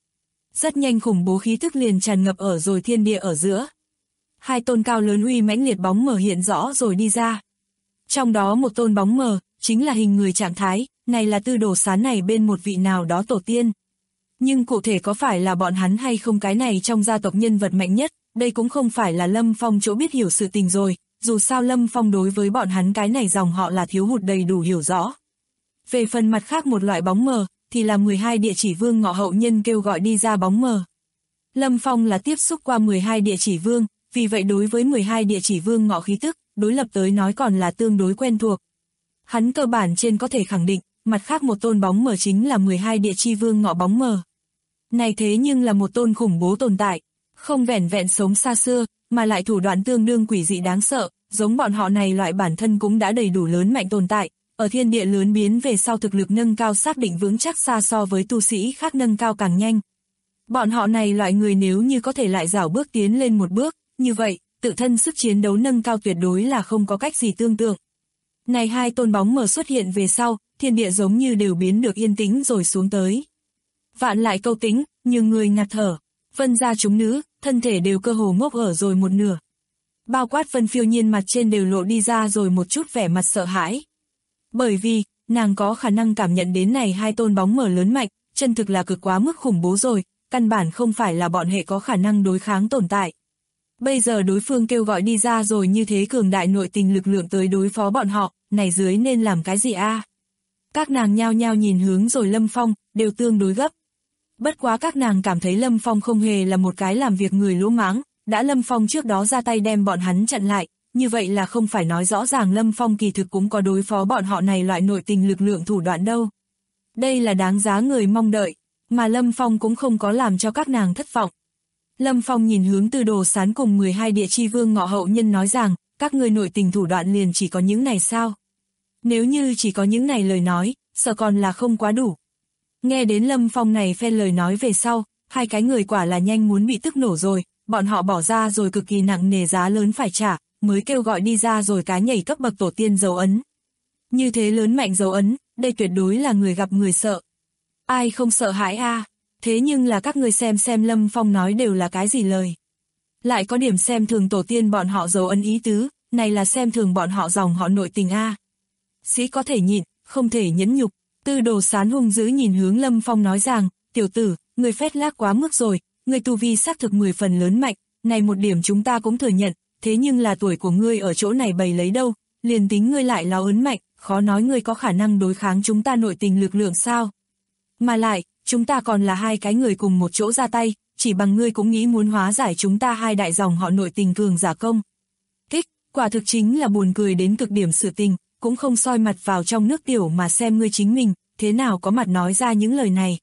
Rất nhanh khủng bố khí tức liền tràn ngập ở rồi thiên địa ở giữa. Hai tôn cao lớn uy mãnh liệt bóng mờ hiện rõ rồi đi ra. Trong đó một tôn bóng mờ, chính là hình người trạng thái, này là Tư Đồ Sán này bên một vị nào đó tổ tiên. Nhưng cụ thể có phải là bọn hắn hay không, cái này trong gia tộc nhân vật mạnh nhất, đây cũng không phải là Lâm Phong chỗ biết hiểu sự tình rồi, dù sao Lâm Phong đối với bọn hắn cái này dòng họ là thiếu hụt đầy đủ hiểu rõ. Về phần mặt khác một loại bóng mờ, thì là 12 địa chỉ vương ngọ hậu nhân kêu gọi đi ra bóng mờ. Lâm Phong là tiếp xúc qua 12 địa chỉ vương, vì vậy đối với 12 địa chỉ vương ngọ khí tức, đối lập tới nói còn là tương đối quen thuộc. Hắn cơ bản trên có thể khẳng định, mặt khác một tôn bóng mờ chính là 12 địa chi vương ngọ bóng mờ. Này thế nhưng là một tôn khủng bố tồn tại, không vẻn vẹn sống xa xưa, mà lại thủ đoạn tương đương quỷ dị đáng sợ, giống bọn họ này loại bản thân cũng đã đầy đủ lớn mạnh tồn tại, ở thiên địa lớn biến về sau thực lực nâng cao xác định vững chắc xa so với tu sĩ khác nâng cao càng nhanh. Bọn họ này loại người nếu như có thể lại rảo bước tiến lên một bước, như vậy, tự thân sức chiến đấu nâng cao tuyệt đối là không có cách gì tương tự. Này hai tôn bóng mờ xuất hiện về sau, thiên địa giống như đều biến được yên tĩnh rồi xuống tới. Vạn lại câu tĩnh, như người ngạt thở, Vân gia chúng nữ, thân thể đều cơ hồ ngốc ở rồi một nửa. Bao quát Vân Phiêu Nhiên mặt trên đều lộ đi ra rồi một chút vẻ mặt sợ hãi. Bởi vì, nàng có khả năng cảm nhận đến này hai tôn bóng mờ lớn mạnh, chân thực là cực quá mức khủng bố rồi, căn bản không phải là bọn hệ có khả năng đối kháng tồn tại. Bây giờ đối phương kêu gọi đi ra rồi như thế cường đại nội tình lực lượng tới đối phó bọn họ, này dưới nên làm cái gì a? Các nàng nhao nhao nhìn hướng rồi Lâm Phong, đều tương đối gấp. Bất quá các nàng cảm thấy Lâm Phong không hề là một cái làm việc người lỗ mãng, đã Lâm Phong trước đó ra tay đem bọn hắn chặn lại, như vậy là không phải nói rõ ràng Lâm Phong kỳ thực cũng có đối phó bọn họ này loại nội tình lực lượng thủ đoạn đâu. Đây là đáng giá người mong đợi, mà Lâm Phong cũng không có làm cho các nàng thất vọng. Lâm Phong nhìn hướng Tư Đồ Sán cùng 12 địa chi vương ngọ hậu nhân nói rằng, các người nội tình thủ đoạn liền chỉ có những này sao? Nếu như chỉ có những này lời nói, sợ còn là không quá đủ. Nghe đến Lâm Phong này phen lời nói về sau, hai cái người quả là nhanh muốn bị tức nổ rồi, bọn họ bỏ ra rồi cực kỳ nặng nề giá lớn phải trả, mới kêu gọi đi ra rồi cái nhảy cấp bậc tổ tiên dấu ấn. Như thế lớn mạnh dấu ấn, đây tuyệt đối là người gặp người sợ. Ai không sợ hãi a? Thế nhưng là các người xem Lâm Phong nói đều là cái gì lời. Lại có điểm xem thường tổ tiên bọn họ dấu ấn ý tứ, này là xem thường bọn họ dòng họ nội tình a. Sĩ có thể nhịn, không thể nhẫn nhục. Tư Đồ Sán hung dữ nhìn hướng Lâm Phong nói rằng, tiểu tử, người phét lác quá mức rồi, người tu vi xác thực 10 phần lớn mạnh, này một điểm chúng ta cũng thừa nhận, thế nhưng là tuổi của ngươi ở chỗ này bày lấy đâu, liền tính ngươi lại láo ấn mạnh, khó nói ngươi có khả năng đối kháng chúng ta nội tình lực lượng sao. Mà lại, chúng ta còn là hai cái người cùng một chỗ ra tay, chỉ bằng ngươi cũng nghĩ muốn hóa giải chúng ta hai đại dòng họ nội tình cường giả công. Kích, quả thực chính là buồn cười đến cực điểm sự tình, cũng không soi mặt vào trong nước tiểu mà xem ngươi chính mình, thế nào có mặt nói ra những lời này.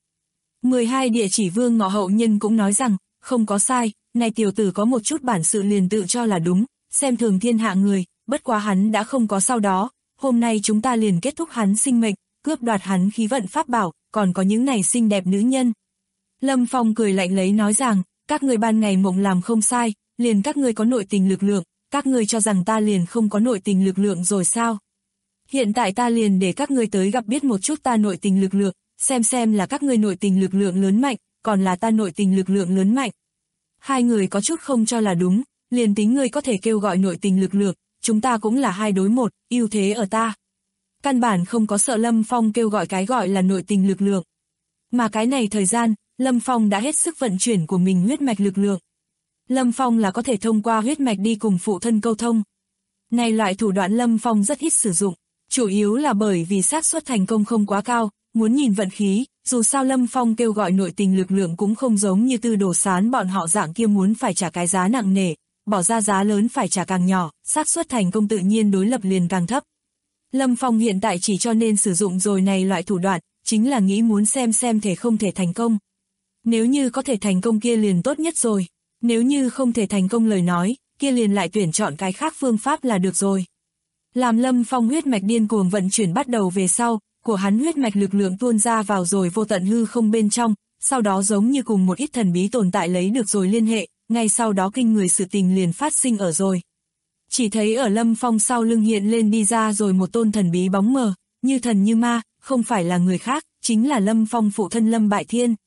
12 địa chỉ vương ngọ hậu nhân cũng nói rằng, không có sai, này tiểu tử có một chút bản sự liền tự cho là đúng, xem thường thiên hạ người, bất quá hắn đã không có sau đó, hôm nay chúng ta liền kết thúc hắn sinh mệnh, cướp đoạt hắn khí vận pháp bảo, còn có những này xinh đẹp nữ nhân. Lâm Phong cười lạnh lấy nói rằng, các người ban ngày mộng làm không sai, liền các ngươi có nội tình lực lượng, các ngươi cho rằng ta liền không có nội tình lực lượng rồi sao? Hiện tại ta liền để các ngươi tới gặp biết một chút ta nội tình lực lượng, xem là các ngươi nội tình lực lượng lớn mạnh, còn là ta nội tình lực lượng lớn mạnh. Hai người có chút không cho là đúng, liền tính ngươi có thể kêu gọi nội tình lực lượng, chúng ta cũng là 2 đối 1, ưu thế ở ta. Căn bản không có sợ Lâm Phong kêu gọi cái gọi là nội tình lực lượng. Mà cái này thời gian, Lâm Phong đã hết sức vận chuyển của mình huyết mạch lực lượng. Lâm Phong là có thể thông qua huyết mạch đi cùng phụ thân câu thông. Này loại thủ đoạn Lâm Phong rất ít sử dụng, chủ yếu là bởi vì xác suất thành công không quá cao, muốn nhìn vận khí, dù sao Lâm Phong kêu gọi nội tình lực lượng cũng không giống như Tư Đồ Sán bọn họ dạng kia muốn phải trả cái giá nặng nề, bỏ ra giá lớn phải trả càng nhỏ, xác suất thành công tự nhiên đối lập liền càng thấp. Lâm Phong hiện tại chỉ cho nên sử dụng rồi này loại thủ đoạn, chính là nghĩ muốn xem thể không thể thành công. Nếu như có thể thành công kia liền tốt nhất rồi, nếu như không thể thành công lời nói, kia liền lại tuyển chọn cái khác phương pháp là được rồi. Làm Lâm Phong huyết mạch điên cuồng vận chuyển bắt đầu về sau, của hắn huyết mạch lực lượng tuôn ra vào rồi vô tận hư không bên trong, sau đó giống như cùng một ít thần bí tồn tại lấy được rồi liên hệ, ngay sau đó kinh người sự tình liền phát sinh ở rồi. Chỉ thấy ở Lâm Phong sau lưng hiện lên đi ra rồi một tôn thần bí bóng mờ, như thần như ma, không phải là người khác, chính là Lâm Phong phụ thân Lâm Bại Thiên.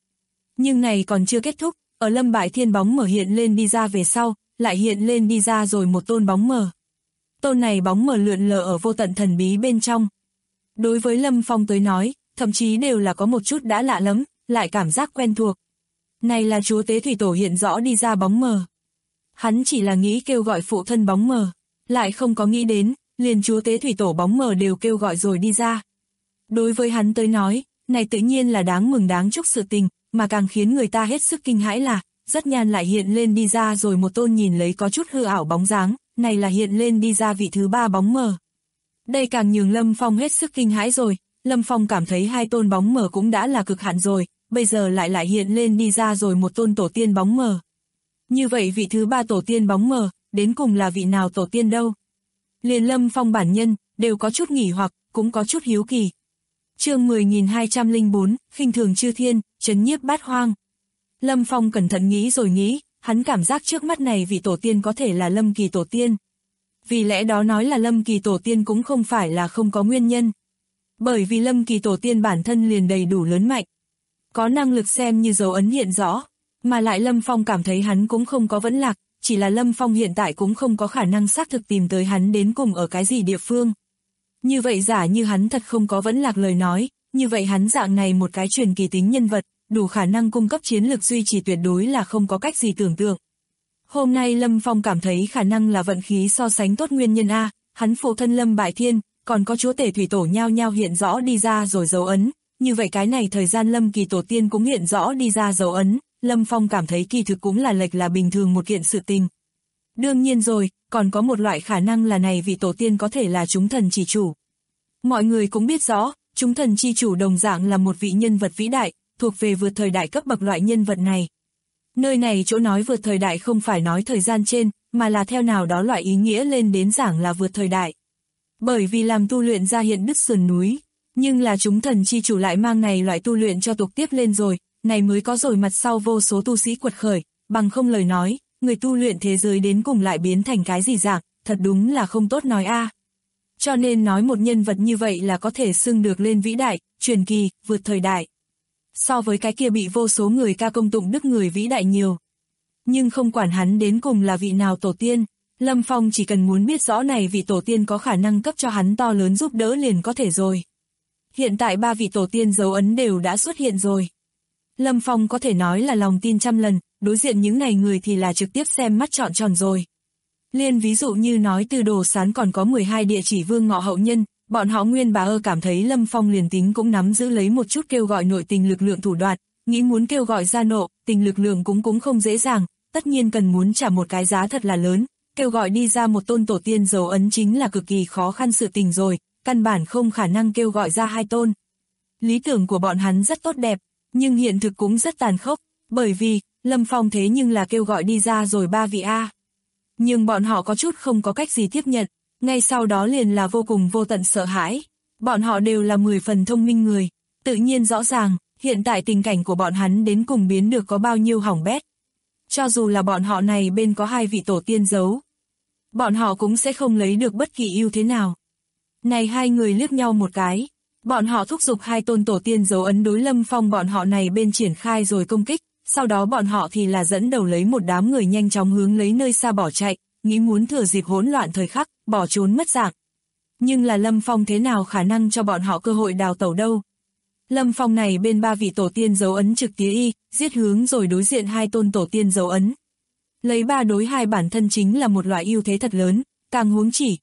Nhưng này còn chưa kết thúc, ở Lâm Bại Thiên bóng mờ hiện lên đi ra về sau, lại hiện lên đi ra rồi một tôn bóng mờ. Tôn này bóng mờ lượn lờ ở vô tận thần bí bên trong. Đối với Lâm Phong tới nói, thậm chí đều là có một chút đã lạ lắm, lại cảm giác quen thuộc. Này là chúa tế thủy tổ hiện rõ đi ra bóng mờ. Hắn chỉ là nghĩ kêu gọi phụ thân bóng mờ, lại không có nghĩ đến, liền chúa tế thủy tổ bóng mờ đều kêu gọi rồi đi ra. Đối với hắn tới nói, này tự nhiên là đáng mừng đáng chúc sự tình, mà càng khiến người ta hết sức kinh hãi là, rất nhanh lại hiện lên đi ra rồi một tôn nhìn lấy có chút hư ảo bóng dáng, này là hiện lên đi ra vị thứ 3 bóng mờ. Đây càng nhường Lâm Phong hết sức kinh hãi rồi, Lâm Phong cảm thấy hai tôn bóng mờ cũng đã là cực hạn rồi, bây giờ lại hiện lên đi ra rồi một tôn tổ tiên bóng mờ. Như vậy vị thứ 3 tổ tiên bóng mờ, đến cùng là vị nào tổ tiên đâu? Liền Lâm Phong bản nhân, đều có chút nghỉ hoặc, cũng có chút hiếu kỳ. Chương 10.204, khinh thường chư thiên, trấn nhiếp bát hoang. Lâm Phong cẩn thận nghĩ rồi nghĩ, hắn cảm giác trước mắt này vị tổ tiên có thể là Lâm Kỳ tổ tiên. Vì lẽ đó nói là Lâm Kỳ tổ tiên cũng không phải là không có nguyên nhân. Bởi vì Lâm Kỳ tổ tiên bản thân liền đầy đủ lớn mạnh. Có năng lực xem như dấu ấn hiện rõ, mà lại Lâm Phong cảm thấy hắn cũng không có vẫn lạc, chỉ là Lâm Phong hiện tại cũng không có khả năng xác thực tìm tới hắn đến cùng ở cái gì địa phương. Như vậy giả như hắn thật không có vẫn lạc lời nói, như vậy hắn dạng này một cái truyền kỳ tính nhân vật, đủ khả năng cung cấp chiến lực duy trì tuyệt đối là không có cách gì tưởng tượng. Hôm nay Lâm Phong cảm thấy khả năng là vận khí so sánh tốt nguyên nhân A, hắn phụ thân Lâm Bại Thiên, còn có chúa tể thủy tổ nhao nhao hiện rõ đi ra rồi dấu ấn, như vậy cái này thời gian Lâm Kỳ tổ tiên cũng hiện rõ đi ra dấu ấn, Lâm Phong cảm thấy kỳ thực cũng là lệch là bình thường một kiện sự tình. Đương nhiên rồi, còn có một loại khả năng là này vị tổ tiên có thể là chúng thần chỉ chủ. Mọi người cũng biết rõ, chúng thần chi chủ đồng dạng là một vị nhân vật vĩ đại, thuộc về vượt thời đại cấp bậc loại nhân vật này. Nơi này chỗ nói vượt thời đại không phải nói thời gian trên, mà là theo nào đó loại ý nghĩa lên đến giảng là vượt thời đại. Bởi vì làm tu luyện ra hiện đứt sườn núi, nhưng là chúng thần chi chủ lại mang này loại tu luyện cho tục tiếp lên rồi, này mới có rồi mặt sau vô số tu sĩ quật khởi, bằng không lời nói, người tu luyện thế giới đến cùng lại biến thành cái gì dạng, thật đúng là không tốt nói a. Cho nên nói một nhân vật như vậy là có thể xưng được lên vĩ đại, truyền kỳ, vượt thời đại. So với cái kia bị vô số người ca công tụng đức người vĩ đại nhiều. Nhưng không quản hắn đến cùng là vị nào tổ tiên, Lâm Phong chỉ cần muốn biết rõ này vị tổ tiên có khả năng cấp cho hắn to lớn giúp đỡ liền có thể rồi. Hiện tại 3 vị tổ tiên dấu ấn đều đã xuất hiện rồi. Lâm Phong có thể nói là lòng tin trăm lần, đối diện những này người thì là trực tiếp xem mắt trọn tròn rồi. Liên ví dụ như nói Từ Đồ Sán còn có 12 địa chỉ vương ngọ hậu nhân, bọn họ nguyên bà cảm thấy Lâm Phong liền tính cũng nắm giữ lấy một chút kêu gọi nội tình lực lượng thủ đoạn, nghĩ muốn kêu gọi ra nộ, tình lực lượng cũng không dễ dàng, tất nhiên cần muốn trả một cái giá thật là lớn, kêu gọi đi ra một tôn tổ tiên dấu ấn chính là cực kỳ khó khăn sự tình rồi, căn bản không khả năng kêu gọi ra 2 tôn. Lý tưởng của bọn hắn rất tốt đẹp, nhưng hiện thực cũng rất tàn khốc, bởi vì, Lâm Phong thế nhưng là kêu gọi đi ra rồi 3 vị A. Nhưng bọn họ có chút không có cách gì tiếp nhận, ngay sau đó liền là vô cùng vô tận sợ hãi. Bọn họ đều là 10 phần thông minh người, tự nhiên rõ ràng, hiện tại tình cảnh của bọn hắn đến cùng biến được có bao nhiêu hỏng bét. Cho dù là bọn họ này bên có 2 vị tổ tiên giấu, bọn họ cũng sẽ không lấy được bất kỳ ưu thế nào. Này 2 người liếc nhau một cái, bọn họ thúc giục 2 tôn tổ tiên dấu ấn đối Lâm Phong bọn họ này bên triển khai rồi công kích, sau đó bọn họ thì là dẫn đầu lấy một đám người nhanh chóng hướng lấy nơi xa bỏ chạy, nghĩ muốn thừa dịp hỗn loạn thời khắc, bỏ trốn mất dạng. Nhưng là Lâm Phong thế nào khả năng cho bọn họ cơ hội đào tẩu đâu. Lâm Phong này bên 3 vị tổ tiên dấu ấn trực tiếp giết hướng rồi đối diện 2 tôn tổ tiên dấu ấn. Lấy 3 đối 2 bản thân chính là một loại ưu thế thật lớn, càng huống chỉ.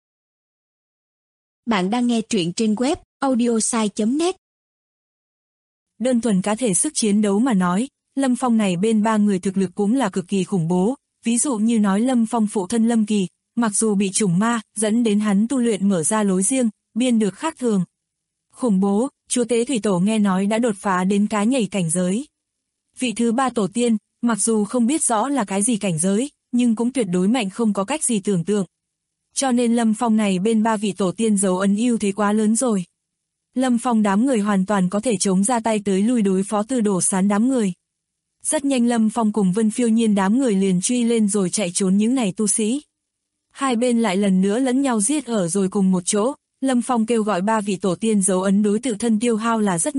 Bạn đang nghe truyện trên web audiosai.net. Đơn thuần cá thể sức chiến đấu mà nói, Lâm Phong này bên 3 người thực lực cũng là cực kỳ khủng bố, ví dụ như nói Lâm Phong phụ thân Lâm Kỳ, mặc dù bị trùng ma, dẫn đến hắn tu luyện mở ra lối riêng, biên được khác thường. Khủng bố, chúa tế thủy tổ nghe nói đã đột phá đến cá nhảy cảnh giới. Vị thứ 3 tổ tiên, mặc dù không biết rõ là cái gì cảnh giới, nhưng cũng tuyệt đối mạnh không có cách gì tưởng tượng. Cho nên Lâm Phong này bên 3 vị tổ tiên dấu ấn ưu thế quá lớn rồi. Lâm Phong đám người hoàn toàn có thể chống ra tay tới lui đối phó Từ Đồ Sán đám người. Rất nhanh Lâm Phong cùng Vân Phiêu Nhiên đám người liền truy lên rồi chạy trốn những này tu sĩ. Hai bên lại lần nữa lẫn nhau giết ở rồi cùng một chỗ, Lâm Phong kêu gọi 3 vị tổ tiên dấu ấn đối tự thân tiêu hao là rất nhỏ,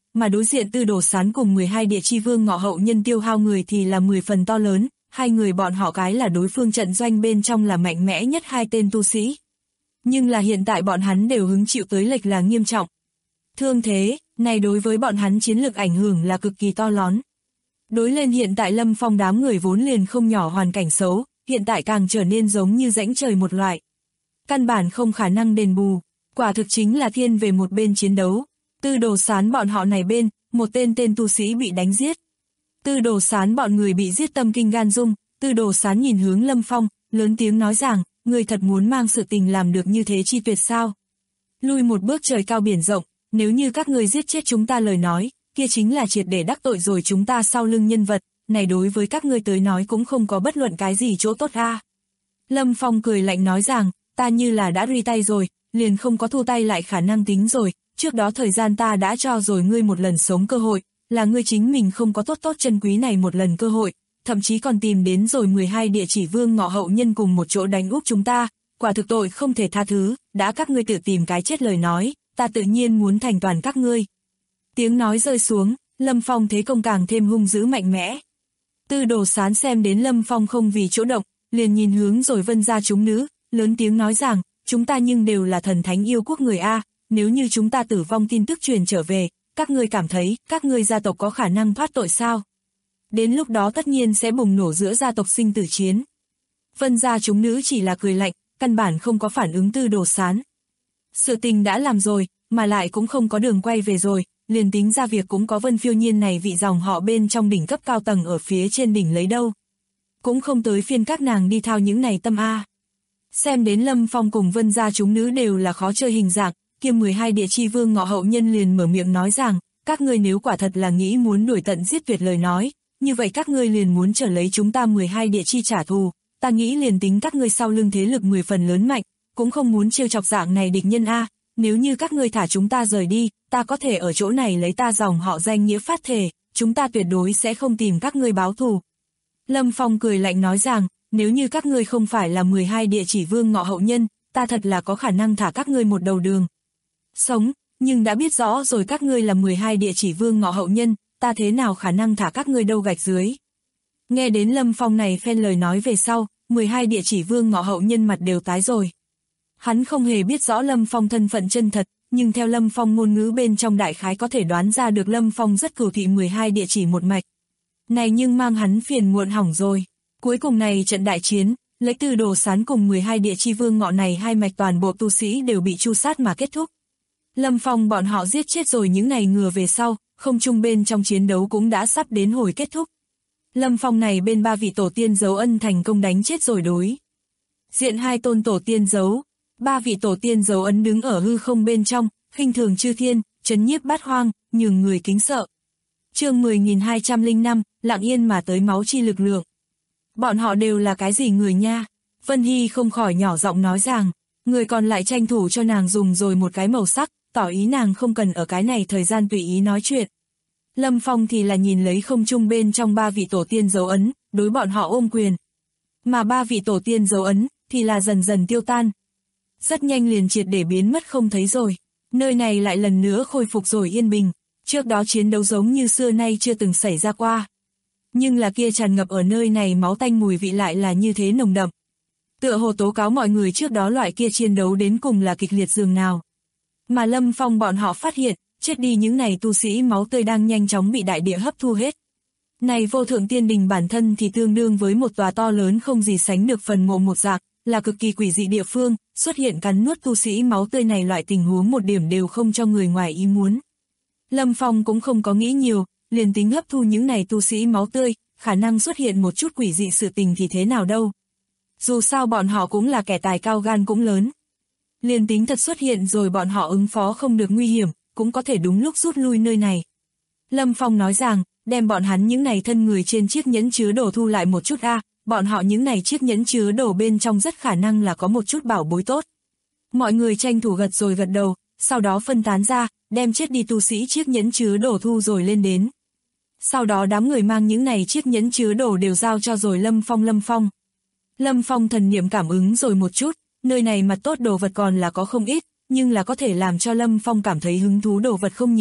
mà đối diện Tư Đồ Sán cùng 12 địa chi vương Ngọ Hậu Nhân tiêu hao người thì là 10 phần to lớn, hai người bọn họ cái là đối phương trận doanh bên trong là mạnh mẽ nhất hai tên tu sĩ. Nhưng là hiện tại bọn hắn đều hứng chịu tới lệch là nghiêm trọng. Thương thế, này đối với bọn hắn chiến lược ảnh hưởng là cực kỳ to lớn. Đối lên hiện tại Lâm Phong đám người vốn liền không nhỏ hoàn cảnh xấu, hiện tại càng trở nên giống như rãnh trời một loại. Căn bản không khả năng đền bù, quả thực chính là thiên về một bên chiến đấu. Tư Đồ Sán bọn họ này bên, một tên tu sĩ bị đánh giết. Tư Đồ Sán bọn người bị giết tâm kinh gan rung, Tư Đồ Sán nhìn hướng Lâm Phong, lớn tiếng nói rằng, người thật muốn mang sự tình làm được như thế chi tuyệt sao? Lui một bước trời cao biển rộng, nếu như các người giết chết chúng ta lời nói, kia chính là triệt để đắc tội rồi chúng ta sau lưng nhân vật, này đối với các ngươi tới nói cũng không có bất luận cái gì chỗ tốt a. Lâm Phong cười lạnh nói rằng, ta như là đã ri tay rồi, liền không có thu tay lại khả năng tính rồi, trước đó thời gian ta đã cho rồi ngươi một lần sống cơ hội, là ngươi chính mình không có tốt chân quý này một lần cơ hội, thậm chí còn tìm đến rồi 12 địa chỉ vương Ngọ Hậu Nhân cùng một chỗ đánh úp chúng ta, quả thực tội không thể tha thứ, đã các ngươi tự tìm cái chết lời nói, ta tự nhiên muốn thành toàn các ngươi. Tiếng nói rơi xuống, Lâm Phong thế công càng thêm hung dữ mạnh mẽ. Tư Đồ Sán xem đến Lâm Phong không vì chỗ động, liền nhìn hướng rồi Vân gia chúng nữ, lớn tiếng nói rằng, chúng ta nhưng đều là thần thánh yêu quốc người A, nếu như chúng ta tử vong tin tức truyền trở về, các ngươi cảm thấy, các ngươi gia tộc có khả năng thoát tội sao? Đến lúc đó tất nhiên sẽ bùng nổ giữa gia tộc sinh tử chiến. Vân gia chúng nữ chỉ là cười lạnh, căn bản không có phản ứng Tư Đồ Sán. Sự tình đã làm rồi, mà lại cũng không có đường quay về rồi, liền tính ra việc cũng có Vân Phiêu Nhiên này vị dòng họ bên trong đỉnh cấp cao tầng ở phía trên đỉnh lấy đâu. Cũng không tới phiên các nàng đi thao những này tâm A. Xem đến Lâm Phong cùng Vân gia chúng nữ đều là khó chơi hình dạng, kia 12 địa chi vương Ngọ Hậu Nhân liền mở miệng nói rằng, các ngươi nếu quả thật là nghĩ muốn đuổi tận giết tuyệt lời nói, như vậy các ngươi liền muốn trở lấy chúng ta 12 địa chi trả thù, ta nghĩ liền tính các ngươi sau lưng thế lực 10 phần lớn mạnh, cũng không muốn trêu chọc dạng này địch nhân A, nếu như các ngươi thả chúng ta rời đi, ta có thể ở chỗ này lấy ta dòng họ danh nghĩa phát thề, chúng ta tuyệt đối sẽ không tìm các ngươi báo thù. Lâm Phong cười lạnh nói rằng, nếu như các ngươi không phải là 12 địa chỉ vương Ngọ Hậu Nhân, ta thật là có khả năng thả các ngươi một đầu đường sống, nhưng đã biết rõ rồi các ngươi là 12 địa chỉ vương Ngọ Hậu Nhân, ta thế nào khả năng thả các ngươi đâu gạch dưới. Nghe đến Lâm Phong này phen lời nói về sau, 12 địa chỉ vương Ngọ Hậu Nhân mặt đều tái rồi. Hắn không hề biết rõ Lâm Phong thân phận chân thật, nhưng theo Lâm Phong ngôn ngữ bên trong đại khái có thể đoán ra được Lâm Phong rất cửu thị 12 địa chỉ một mạch. Này nhưng mang hắn phiền muộn hỏng rồi. Cuối cùng này trận đại chiến, lấy Tư Đồ Sán cùng 12 địa chi vương Ngọ này hai mạch toàn bộ tu sĩ đều bị tru sát mà kết thúc. Lâm Phong bọn họ giết chết rồi những này ngừa về sau, không trung bên trong chiến đấu cũng đã sắp đến hồi kết thúc. Lâm Phong này bên ba vị tổ tiên dấu ân thành công đánh chết rồi đối diện hai tôn tổ tiên dấu, ba vị tổ tiên dấu ấn đứng ở hư không bên trong, khinh thường chư thiên, trấn nhiếp bát hoang, nhường người kính sợ. Chương 10.205, lặng yên mà tới máu chi lực lượng. Bọn họ đều là cái gì người nha? Vân Hy không khỏi nhỏ giọng nói rằng, người còn lại tranh thủ cho nàng dùng rồi một cái màu sắc, tỏ ý nàng không cần ở cái này thời gian tùy ý nói chuyện. Lâm Phong thì là nhìn lấy không trung bên trong ba vị tổ tiên dấu ấn, đối bọn họ ôm quyền. Mà ba vị tổ tiên dấu ấn, thì là dần dần tiêu tan. Rất nhanh liền triệt để biến mất không thấy rồi. Nơi này lại lần nữa khôi phục rồi yên bình. Trước đó chiến đấu giống như xưa nay chưa từng xảy ra qua. Nhưng là kia tràn ngập ở nơi này máu tanh mùi vị lại là như thế nồng đậm. Tựa hồ tố cáo mọi người trước đó loại kia chiến đấu đến cùng là kịch liệt dường nào. Mà Lâm Phong bọn họ phát hiện, chết đi những này tu sĩ máu tươi đang nhanh chóng bị đại địa hấp thu hết. Này vô thượng tiên đình bản thân thì tương đương với một tòa to lớn không gì sánh được phần mộ một dạng, là cực kỳ quỷ dị địa phương, xuất hiện cắn nuốt tu sĩ máu tươi này loại tình huống một điểm đều không cho người ngoài ý muốn. Lâm Phong cũng không có nghĩ nhiều, liền tính hấp thu những này tu sĩ máu tươi, khả năng xuất hiện một chút quỷ dị sự tình thì thế nào đâu. Dù sao bọn họ cũng là kẻ tài cao gan cũng lớn. Liền tính thật xuất hiện rồi bọn họ ứng phó không được nguy hiểm, cũng có thể đúng lúc rút lui nơi này. Lâm Phong nói rằng, đem bọn hắn những này thân người trên chiếc nhẫn chứa đồ thu lại một chút bọn họ những này chiếc nhẫn chứa đồ bên trong rất khả năng là có một chút bảo bối tốt. Mọi người tranh thủ gật rồi gật đầu, sau đó phân tán ra, đem chết đi tu sĩ chiếc nhẫn chứa đồ thu rồi lên đến. Sau đó đám người mang những này chiếc nhẫn chứa đồ đều giao cho rồi Lâm Phong. Lâm Phong thần niệm cảm ứng rồi một chút, nơi này mặt tốt đồ vật còn là có không ít, nhưng là có thể làm cho Lâm Phong cảm thấy hứng thú đồ vật không nhiều,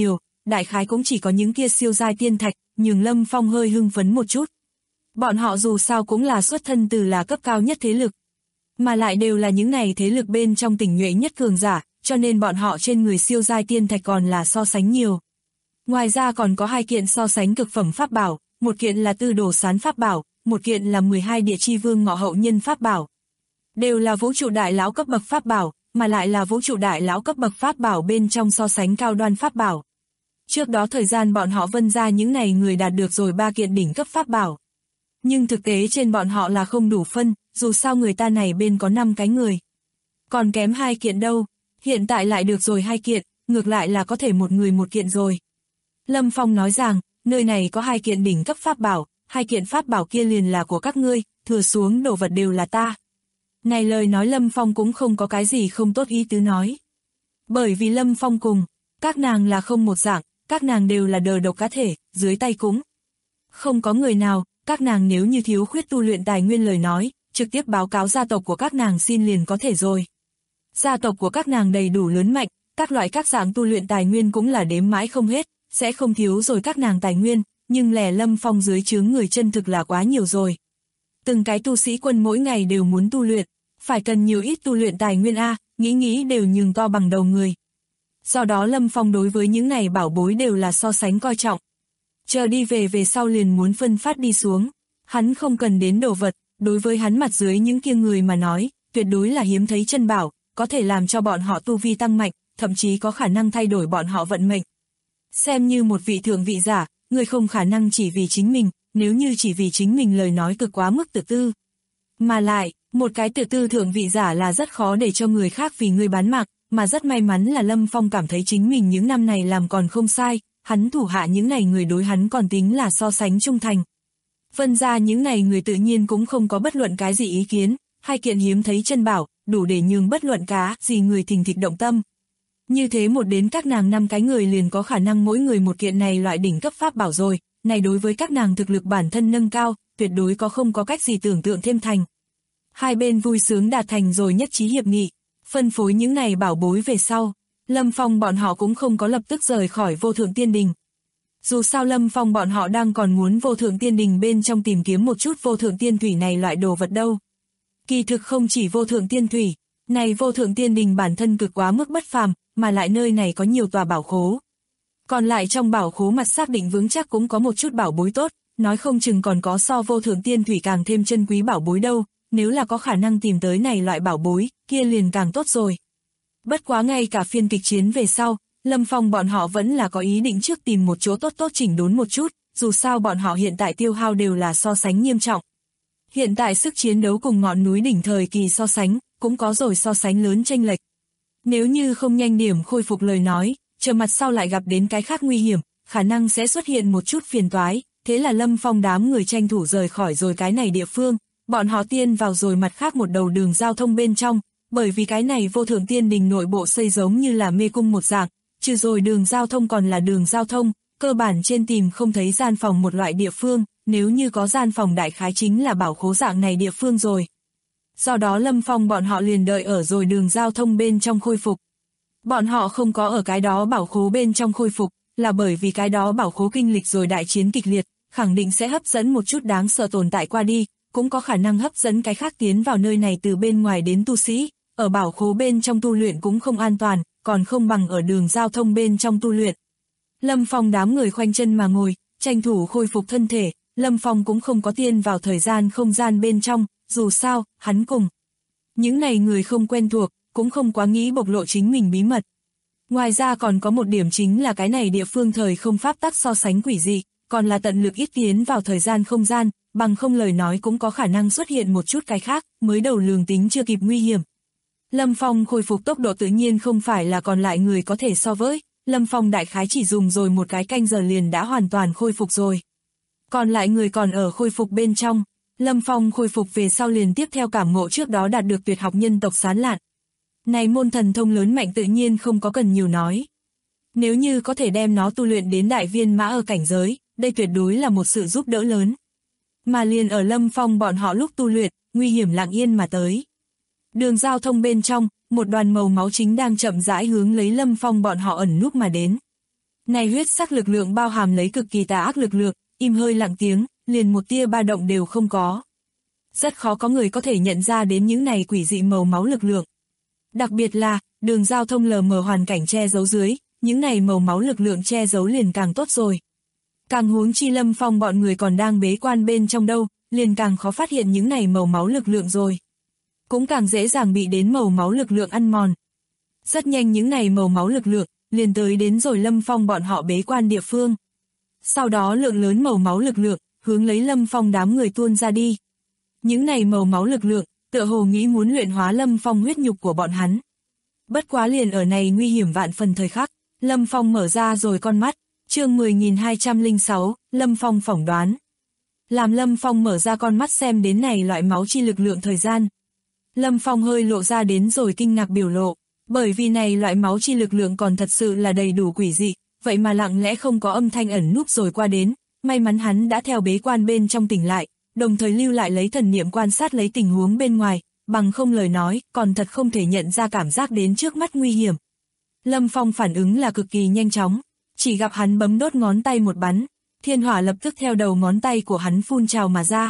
đại khái cũng chỉ có những kia siêu giai tiên thạch, nhường Lâm Phong hơi hưng phấn một chút. Bọn họ dù sao cũng là xuất thân từ là cấp cao nhất thế lực, mà lại đều là những này thế lực bên trong tinh nhuệ nhất cường giả, cho nên bọn họ trên người siêu giai tiên thạch còn là so sánh nhiều. Ngoài ra còn có 2 kiện so sánh cực phẩm pháp bảo, một kiện là Tư Đồ Sán pháp bảo, một kiện là 12 địa chi vương ngọ hậu nhân pháp bảo. Đều là vũ trụ đại lão cấp bậc pháp bảo, mà lại là vũ trụ đại lão cấp bậc pháp bảo bên trong so sánh cao đoan pháp bảo. Trước đó thời gian bọn họ Vân gia những này người đạt được rồi 3 kiện đỉnh cấp pháp bảo. Nhưng thực tế trên bọn họ là không đủ phân, dù sao người ta này bên có 5 cái người. Còn kém 2 kiện đâu, hiện tại lại được rồi 2 kiện, ngược lại là có thể một người một kiện rồi. Lâm Phong nói rằng, nơi này có 2 kiện đỉnh cấp pháp bảo, 2 kiện pháp bảo kia liền là của các ngươi, thừa xuống đồ vật đều là ta. Này lời nói Lâm Phong cũng không có cái gì không tốt ý tứ nói. Bởi vì Lâm Phong cùng, các nàng là không một dạng, các nàng đều là đờ độc cá thể, dưới tay cũng không có người nào, các nàng nếu như thiếu khuyết tu luyện tài nguyên lời nói, trực tiếp báo cáo gia tộc của các nàng xin liền có thể rồi. Gia tộc của các nàng đầy đủ lớn mạnh, các loại các dạng tu luyện tài nguyên cũng là đếm mãi không hết, sẽ không thiếu rồi các nàng tài nguyên, nhưng lẻ Lâm Phong dưới chướng người chân thực là quá nhiều rồi. Từng cái tu sĩ quân mỗi ngày đều muốn tu luyện, phải cần nhiều ít tu luyện tài nguyên A, nghĩ đều nhường to bằng đầu người. Do đó Lâm Phong đối với những này bảo bối đều là so sánh coi trọng. Chờ đi về sau liền muốn phân phát đi xuống, hắn không cần đến đồ vật, đối với hắn mặt dưới những kia người mà nói, tuyệt đối là hiếm thấy chân bảo, có thể làm cho bọn họ tu vi tăng mạnh, thậm chí có khả năng thay đổi bọn họ vận mệnh. Xem như một vị thượng vị giả, người không khả năng chỉ vì chính mình, nếu như chỉ vì chính mình lời nói cực quá mức tự tư. Mà lại, một cái tự tư thượng vị giả là rất khó để cho người khác vì người bán mạng, mà rất may mắn là Lâm Phong cảm thấy chính mình những năm này làm còn không sai, hắn thủ hạ những này người đối hắn còn tính là so sánh trung thành. Vân ra những này người tự nhiên cũng không có bất luận cái gì ý kiến, 2 kiện hiếm thấy chân bảo, đủ để nhường bất luận cá gì người thình thịch động tâm. Như thế một đến các nàng 5 cái người liền có khả năng mỗi người một kiện này loại đỉnh cấp pháp bảo rồi, này đối với các nàng thực lực bản thân nâng cao, tuyệt đối không có cách gì tưởng tượng thêm thành. Hai bên vui sướng đạt thành rồi nhất trí hiệp nghị, phân phối những này bảo bối về sau, Lâm Phong bọn họ cũng không có lập tức rời khỏi Vô Thượng Tiên Đình. Dù sao Lâm Phong bọn họ đang còn muốn Vô Thượng Tiên Đình bên trong tìm kiếm một chút Vô Thượng Tiên Thủy này loại đồ vật đâu. Kỳ thực không chỉ Vô Thượng Tiên Thủy, này Vô Thượng Tiên Đình bản thân cực quá mức bất phàm, mà lại nơi này có nhiều tòa bảo khố. Còn lại trong bảo khố mặt xác định vững chắc cũng có một chút bảo bối tốt, nói không chừng còn có so Vô Thượng Tiên Thủy càng thêm chân quý bảo bối đâu, nếu là có khả năng tìm tới này loại bảo bối, kia liền càng tốt rồi. Bất quá ngay cả phiên kịch chiến về sau, Lâm Phong bọn họ vẫn là có ý định trước tìm một chỗ tốt chỉnh đốn một chút, dù sao bọn họ hiện tại tiêu hao đều là so sánh nghiêm trọng. Hiện tại sức chiến đấu cùng ngọn núi đỉnh thời kỳ so sánh, cũng có rồi so sánh lớn chênh lệch. Nếu như không nhanh điểm khôi phục lời nói, chờ mặt sau lại gặp đến cái khác nguy hiểm, khả năng sẽ xuất hiện một chút phiền toái, thế là Lâm Phong đám người tranh thủ rời khỏi rồi cái này địa phương, bọn họ tiên vào rồi mặt khác một đầu đường giao thông bên trong, bởi vì cái này Vô Thượng Tiên Đình nội bộ xây giống như là mê cung một dạng, trừ rồi đường giao thông còn là đường giao thông, cơ bản trên tìm không thấy gian phòng một loại địa phương, nếu như có gian phòng đại khái chính là bảo khố dạng này địa phương rồi. Do đó Lâm Phong bọn họ liền đợi ở rồi đường giao thông bên trong khôi phục. Bọn họ không có ở cái đó bảo khố bên trong khôi phục, là bởi vì cái đó bảo khố kinh lịch rồi đại chiến kịch liệt, khẳng định sẽ hấp dẫn một chút đáng sợ tồn tại qua đi, cũng có khả năng hấp dẫn cái khác tiến vào nơi này từ bên ngoài đến tu sĩ, ở bảo khố bên trong tu luyện cũng không an toàn, còn không bằng ở đường giao thông bên trong tu luyện. Lâm Phong đám người khoanh chân mà ngồi, tranh thủ khôi phục thân thể, Lâm Phong cũng không có tiên vào thời gian không gian bên trong, dù sao, hắn cùng những này người không quen thuộc, cũng không quá nghĩ bộc lộ chính mình bí mật. Ngoài ra còn có một điểm chính là cái này địa phương thời không pháp tắc so sánh quỷ dị, còn là tận lực ít tiến vào thời gian không gian, bằng không lời nói cũng có khả năng xuất hiện một chút cái khác, mới đầu lường tính chưa kịp nguy hiểm. Lâm Phong khôi phục tốc độ tự nhiên không phải là còn lại người có thể so với, Lâm Phong đại khái chỉ dùng rồi một cái canh giờ liền đã hoàn toàn khôi phục rồi. Còn lại người còn ở khôi phục bên trong, Lâm Phong khôi phục về sau liền tiếp theo cảm ngộ trước đó đạt được tuyệt học nhân tộc Sán Lạn. Này môn thần thông lớn mạnh tự nhiên không có cần nhiều nói. Nếu như có thể đem nó tu luyện đến đại viên mã ở cảnh giới, đây tuyệt đối là một sự giúp đỡ lớn. Mà liền ở Lâm Phong bọn họ lúc tu luyện, nguy hiểm lặng yên mà tới. Đường giao thông bên trong, một đoàn màu máu chính đang chậm rãi hướng lấy Lâm Phong bọn họ ẩn núp mà đến. Này huyết sắc lực lượng bao hàm lấy cực kỳ tà ác lực lượng, im hơi lặng tiếng, liền một tia ba động đều không có. Rất khó có người có thể nhận ra đến những này quỷ dị màu máu lực lượng. Đặc biệt là, đường giao thông lờ mờ hoàn cảnh che giấu dưới, những này màu máu lực lượng che giấu liền càng tốt rồi. Càng huống chi Lâm Phong bọn người còn đang bế quan bên trong đâu, liền càng khó phát hiện những này màu máu lực lượng rồi. Cũng càng dễ dàng bị đến màu máu lực lượng ăn mòn. Rất nhanh những này màu máu lực lượng, liền tới đến rồi Lâm Phong bọn họ bế quan địa phương. Sau đó lượng lớn màu máu lực lượng, hướng lấy Lâm Phong đám người tuôn ra đi. Những này màu máu lực lượng, tựa hồ nghĩ muốn luyện hóa Lâm Phong huyết nhục của bọn hắn. Bất quá liền ở này nguy hiểm vạn phần thời khắc, Lâm Phong mở ra rồi con mắt, chương 10.206, Lâm Phong phỏng đoán. Làm Lâm Phong mở ra con mắt xem đến này loại máu chi lực lượng thời gian. Lâm Phong hơi lộ ra đến rồi kinh ngạc biểu lộ, bởi vì này loại máu chi lực lượng còn thật sự là đầy đủ quỷ dị, vậy mà lặng lẽ không có âm thanh ẩn núp rồi qua đến, may mắn hắn đã theo bế quan bên trong tỉnh lại, đồng thời lưu lại lấy thần niệm quan sát lấy tình huống bên ngoài, bằng không lời nói, còn thật không thể nhận ra cảm giác đến trước mắt nguy hiểm. Lâm Phong phản ứng là cực kỳ nhanh chóng, chỉ gặp hắn bấm đốt ngón tay một bắn, thiên hỏa lập tức theo đầu ngón tay của hắn phun trào mà ra.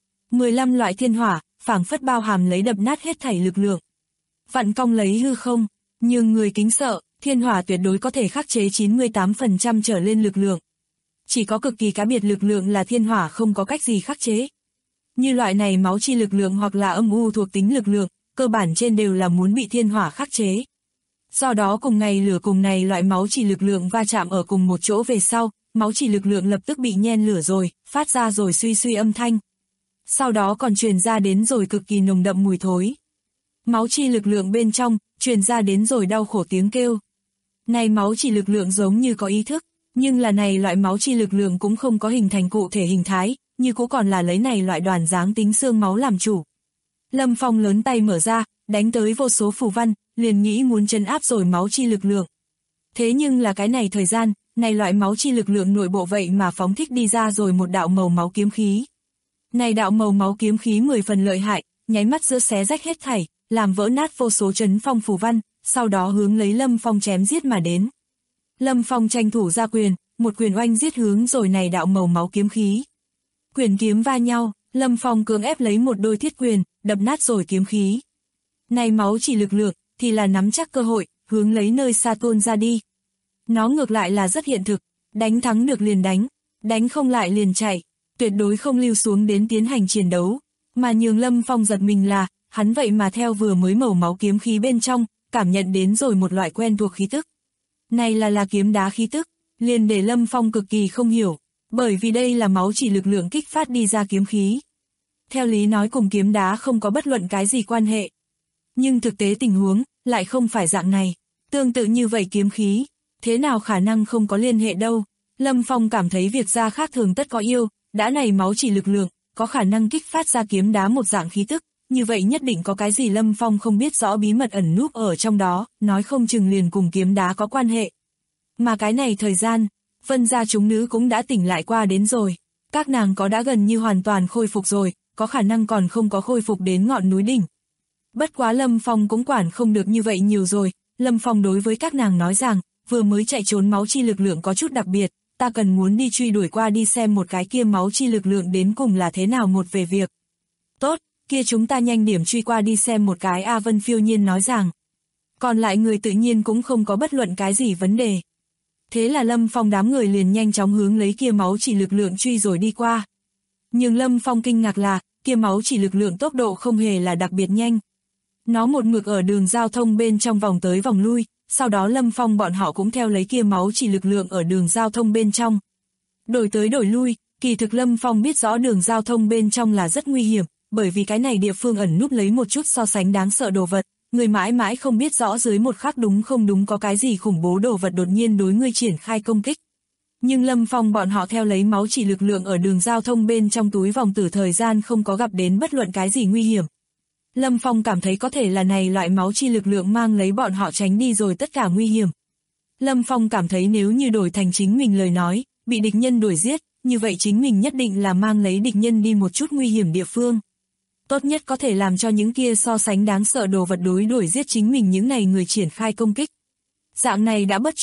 15 loại thiên hỏa, phảng phất bao hàm lấy đập nát hết thảy lực lượng. Vặn cong lấy hư không, nhưng người kính sợ, thiên hỏa tuyệt đối có thể khắc chế 98% trở lên lực lượng. Chỉ có cực kỳ cá biệt lực lượng là thiên hỏa không có cách gì khắc chế. Như loại này máu chi lực lượng hoặc là âm u thuộc tính lực lượng, cơ bản trên đều là muốn bị thiên hỏa khắc chế. Do đó cùng ngày lửa cùng này loại máu chỉ lực lượng va chạm ở cùng một chỗ về sau, máu chỉ lực lượng lập tức bị nhen lửa rồi, phát ra rồi suy suy âm thanh. Sau đó còn truyền ra đến rồi cực kỳ nồng đậm mùi thối. Máu chi lực lượng bên trong, truyền ra đến rồi đau khổ tiếng kêu. Này máu chỉ lực lượng giống như có ý thức, nhưng là này loại máu chi lực lượng cũng không có hình thành cụ thể hình thái, như cũng còn là lấy này loại đoàn dáng tính xương máu làm chủ. Lâm Phong lớn tay mở ra, đánh tới vô số phù văn, liền nghĩ muốn trấn áp rồi máu chi lực lượng. Thế nhưng là cái này thời gian, này loại máu chi lực lượng nội bộ vậy mà phóng thích đi ra rồi một đạo màu máu kiếm khí. Này đạo màu máu kiếm khí 10 phần lợi hại, nháy mắt giữa xé rách hết thảy, làm vỡ nát vô số trấn phong phù văn, sau đó hướng lấy Lâm Phong chém giết mà đến. Lâm Phong tranh thủ ra quyền, một quyền oanh giết hướng rồi này đạo màu máu kiếm khí. Quyền kiếm va nhau, Lâm Phong cưỡng ép lấy một đôi thiết quyền, đập nát rồi kiếm khí. Này máu chỉ lực lượng, thì là nắm chắc cơ hội, hướng lấy nơi xa tuôn ra đi. Nó ngược lại là rất hiện thực, đánh thắng được liền đánh không lại liền chạy, tuyệt đối không lưu xuống đến tiến hành chiến đấu. Mà nhường Lâm Phong giật mình là, hắn vậy mà theo vừa mới màu máu kiếm khí bên trong, cảm nhận đến rồi một loại quen thuộc khí tức. Này là kiếm đá khí tức, liền để Lâm Phong cực kỳ không hiểu, bởi vì đây là máu chỉ lực lượng kích phát đi ra kiếm khí. Theo lý nói cùng kiếm đá không có bất luận cái gì quan hệ. Nhưng thực tế tình huống, lại không phải dạng này. Tương tự như vậy kiếm khí, thế nào khả năng không có liên hệ đâu. Lâm Phong cảm thấy việc ra khác thường tất có yêu, đã này máu chỉ lực lượng, có khả năng kích phát ra kiếm đá một dạng khí tức, như vậy nhất định có cái gì Lâm Phong không biết rõ bí mật ẩn núp ở trong đó, nói không chừng liền cùng kiếm đá có quan hệ. Mà cái này thời gian, Vân gia chúng nữ cũng đã tỉnh lại qua đến rồi. Các nàng có đã gần như hoàn toàn khôi phục rồi, có khả năng còn không có khôi phục đến ngọn núi đỉnh. Bất quá Lâm Phong cũng quản không được như vậy nhiều rồi, Lâm Phong đối với các nàng nói rằng, vừa mới chạy trốn máu chi lực lượng có chút đặc biệt, ta cần muốn đi truy đuổi qua đi xem một cái kia máu chi lực lượng đến cùng là thế nào một về việc. Tốt, kia chúng ta nhanh điểm truy qua đi xem một cái. A Vân phiêu nhiên nói rằng. Còn lại người tự nhiên cũng không có bất luận cái gì vấn đề. Thế là Lâm Phong đám người liền nhanh chóng hướng lấy kia máu chỉ lực lượng truy rồi đi qua. Nhưng Lâm Phong kinh ngạc là, kia máu chỉ lực lượng tốc độ không hề là đặc biệt nhanh. Nó một mực ở đường giao thông bên trong vòng tới vòng lui, sau đó Lâm Phong bọn họ cũng theo lấy kia máu chỉ lực lượng ở đường giao thông bên trong. Đổi tới đổi lui, kỳ thực Lâm Phong biết rõ đường giao thông bên trong là rất nguy hiểm, bởi vì cái này địa phương ẩn núp lấy một chút so sánh đáng sợ đồ vật, người mãi mãi không biết rõ dưới một khắc đúng không đúng có cái gì khủng bố đồ vật đột nhiên đối ngươi triển khai công kích. Nhưng Lâm Phong bọn họ theo lấy máu chỉ lực lượng ở đường giao thông bên trong túi vòng tử thời gian không có gặp đến bất luận cái gì nguy hiểm. Lâm Phong cảm thấy có thể là này loại máu chi lực lượng mang lấy bọn họ tránh đi rồi tất cả nguy hiểm. Lâm Phong cảm thấy nếu như đổi thành chính mình lời nói, bị địch nhân đuổi giết, như vậy chính mình nhất định là mang lấy địch nhân đi một chút nguy hiểm địa phương. Tốt nhất có thể làm cho những kia so sánh đáng sợ đồ vật đối đuổi giết chính mình những này người triển khai công kích. Dạng này đã bất chuyện,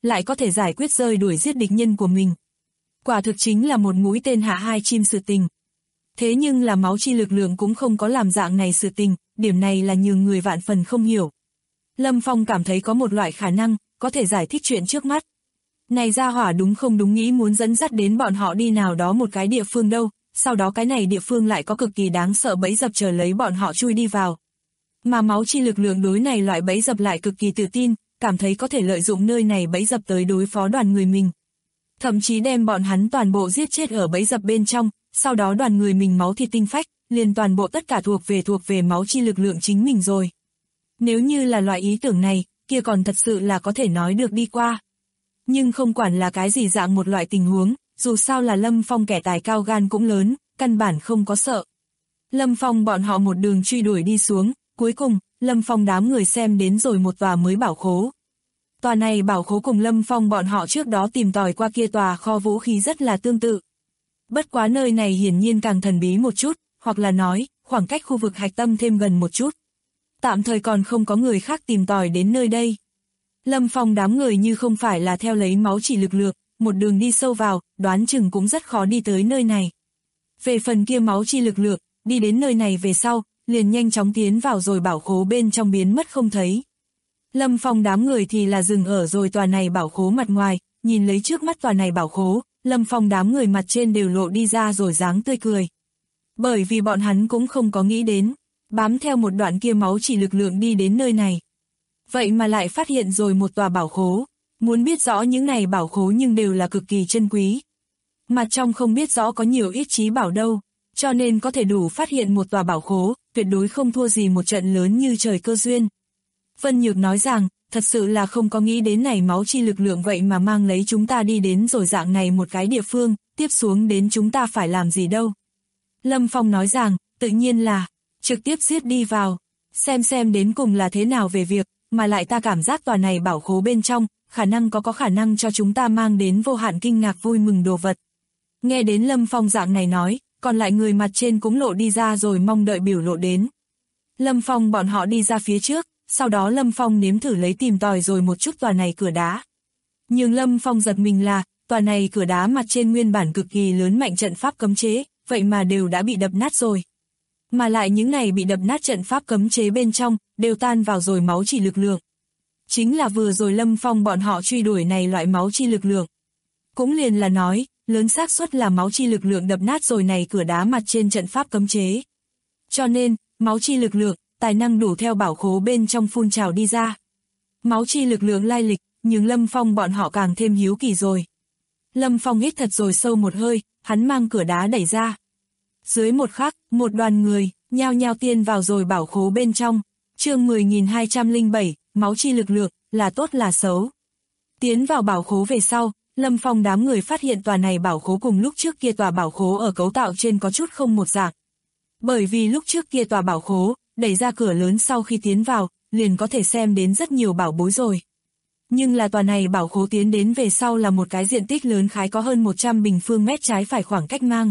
lại có thể giải quyết rơi đuổi giết địch nhân của mình. Quả thực chính là một mũi tên hạ hai chim sự tình. Thế nhưng là máu chi lực lượng cũng không có làm dạng này sự tình, điểm này là nhường người vạn phần không hiểu. Lâm Phong cảm thấy có một loại khả năng, có thể giải thích chuyện trước mắt. Này gia hỏa đúng không đúng nghĩ muốn dẫn dắt đến bọn họ đi nào đó một cái địa phương đâu, sau đó cái này địa phương lại có cực kỳ đáng sợ bẫy dập chờ lấy bọn họ chui đi vào. Mà máu chi lực lượng đối này loại bẫy dập lại cực kỳ tự tin, cảm thấy có thể lợi dụng nơi này bẫy dập tới đối phó đoàn người mình. Thậm chí đem bọn hắn toàn bộ giết chết ở bẫy dập bên trong, sau đó đoàn người mình máu thịt tinh phách, liền toàn bộ tất cả thuộc về máu chi lực lượng chính mình rồi. Nếu như là loại ý tưởng này, kia còn thật sự là có thể nói được đi qua. Nhưng không quản là cái gì dạng một loại tình huống, dù sao là Lâm Phong kẻ tài cao gan cũng lớn, căn bản không có sợ. Lâm Phong bọn họ một đường truy đuổi đi xuống, cuối cùng, Lâm Phong đám người xem đến rồi một tòa mới bảo khố. Tòa này bảo khố cùng Lâm Phong bọn họ trước đó tìm tòi qua kia tòa kho vũ khí rất là tương tự. Bất quá nơi này hiển nhiên càng thần bí một chút, hoặc là nói, khoảng cách khu vực hạch tâm thêm gần một chút. Tạm thời còn không có người khác tìm tòi đến nơi đây. Lâm Phong đám người như không phải là theo lấy máu chỉ lực lượng, một đường đi sâu vào, đoán chừng cũng rất khó đi tới nơi này. Về phần kia máu chi lực lượng, đi đến nơi này về sau, liền nhanh chóng tiến vào rồi bảo khố bên trong biến mất không thấy. Lâm Phong đám người thì là dừng ở rồi tòa này bảo khố mặt ngoài, nhìn lấy trước mắt tòa này bảo khố, Lâm Phong đám người mặt trên đều lộ đi ra rồi dáng tươi cười. Bởi vì bọn hắn cũng không có nghĩ đến, bám theo một đoạn kia máu chỉ lực lượng đi đến nơi này. Vậy mà lại phát hiện rồi một tòa bảo khố, muốn biết rõ những này bảo khố nhưng đều là cực kỳ chân quý. Mặt trong không biết rõ có nhiều ít trí bảo đâu, cho nên có thể đủ phát hiện một tòa bảo khố, tuyệt đối không thua gì một trận lớn như trời cơ duyên. Vân Nhược nói rằng, thật sự là không có nghĩ đến này máu chi lực lượng vậy mà mang lấy chúng ta đi đến rồi dạng này một cái địa phương, tiếp xuống đến chúng ta phải làm gì đâu. Lâm Phong nói rằng, tự nhiên là, trực tiếp giết đi vào, xem đến cùng là thế nào về việc, mà lại ta cảm giác tòa này bảo khố bên trong, khả năng có khả năng cho chúng ta mang đến vô hạn kinh ngạc vui mừng đồ vật. Nghe đến Lâm Phong dạng này nói, còn lại người mặt trên cũng lộ đi ra rồi mong đợi biểu lộ đến. Lâm Phong bọn họ đi ra phía trước, sau đó Lâm Phong nếm thử lấy tìm tòi rồi một chút tòa này cửa đá. Nhưng Lâm Phong giật mình là, tòa này cửa đá mặt trên nguyên bản cực kỳ lớn mạnh trận pháp cấm chế, vậy mà đều đã bị đập nát rồi. Mà lại những này bị đập nát trận pháp cấm chế bên trong, đều tan vào rồi máu chỉ lực lượng. Chính là vừa rồi Lâm Phong bọn họ truy đuổi này loại máu chi lực lượng. Cũng liền là nói, lớn xác suất là máu chi lực lượng đập nát rồi này cửa đá mặt trên trận pháp cấm chế. Cho nên, máu chi lực lượng, tài năng đủ theo bảo khố bên trong phun trào đi ra. Máu chi lực lượng lai lịch, nhưng Lâm Phong bọn họ càng thêm hiếu kỳ rồi. Lâm Phong hít thật rồi sâu một hơi, hắn mang cửa đá đẩy ra. Dưới một khắc, một đoàn người, nhao nhao tiên vào rồi bảo khố bên trong. Chương 10.207, máu chi lực lượng, là tốt là xấu. Tiến vào bảo khố về sau, Lâm Phong đám người phát hiện tòa này bảo khố cùng lúc trước kia tòa bảo khố ở cấu tạo trên có chút không một dạng. Bởi vì lúc trước kia tòa bảo khố, đẩy ra cửa lớn sau khi tiến vào, liền có thể xem đến rất nhiều bảo bối rồi. Nhưng là tòa này bảo khố tiến đến về sau là một cái diện tích lớn khái có hơn 100 bình phương mét trái phải khoảng cách mang.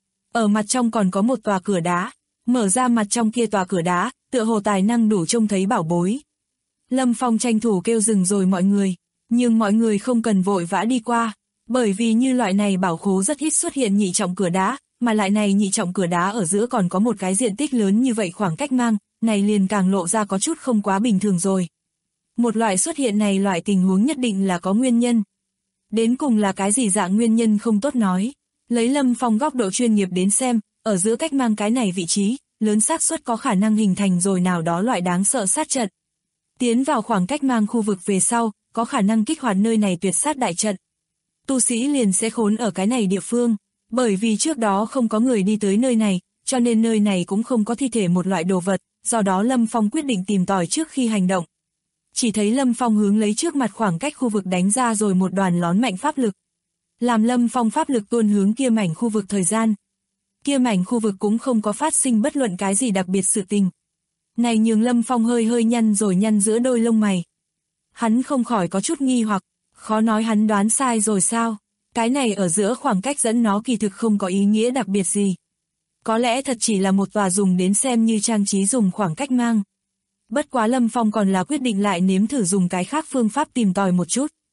Ở mặt trong còn có một tòa cửa đá, mở ra mặt trong kia tòa cửa đá, tựa hồ tài năng đủ trông thấy bảo bối. Lâm Phong tranh thủ kêu dừng rồi mọi người, nhưng mọi người không cần vội vã đi qua, bởi vì như loại này bảo khố rất ít xuất hiện nhị trọng cửa đá, mà lại này nhị trọng cửa đá ở giữa còn có một cái diện tích lớn như vậy khoảng cách mang, này liền càng lộ ra có chút không quá bình thường rồi. Một loại xuất hiện này loại tình huống nhất định là có nguyên nhân. Đến cùng là cái gì dạng nguyên nhân không tốt nói. Lấy Lâm Phong góc độ chuyên nghiệp đến xem, ở giữa cách mang cái này vị trí, lớn xác suất có khả năng hình thành rồi nào đó loại đáng sợ sát trận. Tiến vào khoảng cách mang khu vực về sau, có khả năng kích hoạt nơi này tuyệt sát đại trận. Tu sĩ liền sẽ khốn ở cái này địa phương, bởi vì trước đó không có người đi tới nơi này, cho nên nơi này cũng không có thi thể một loại đồ vật, do đó Lâm Phong quyết định tìm tòi trước khi hành động. Chỉ thấy Lâm Phong hướng lấy trước mặt khoảng cách khu vực đánh ra rồi một đoàn lón mạnh pháp lực. Làm Lâm Phong pháp lực tuôn hướng kia mảnh khu vực thời gian. Kia mảnh khu vực cũng không có phát sinh bất luận cái gì đặc biệt sự tình. Này nhường Lâm Phong hơi nhăn rồi nhăn giữa đôi lông mày. Hắn không khỏi có chút nghi hoặc, khó nói hắn đoán sai rồi sao? Cái này ở giữa khoảng cách dẫn nó kỳ thực không có ý nghĩa đặc biệt gì. Có lẽ thật chỉ là một tòa dùng đến xem như trang trí dùng khoảng cách mang. Bất quá Lâm Phong còn là quyết định lại nếm thử dùng cái khác phương pháp tìm tòi một chút.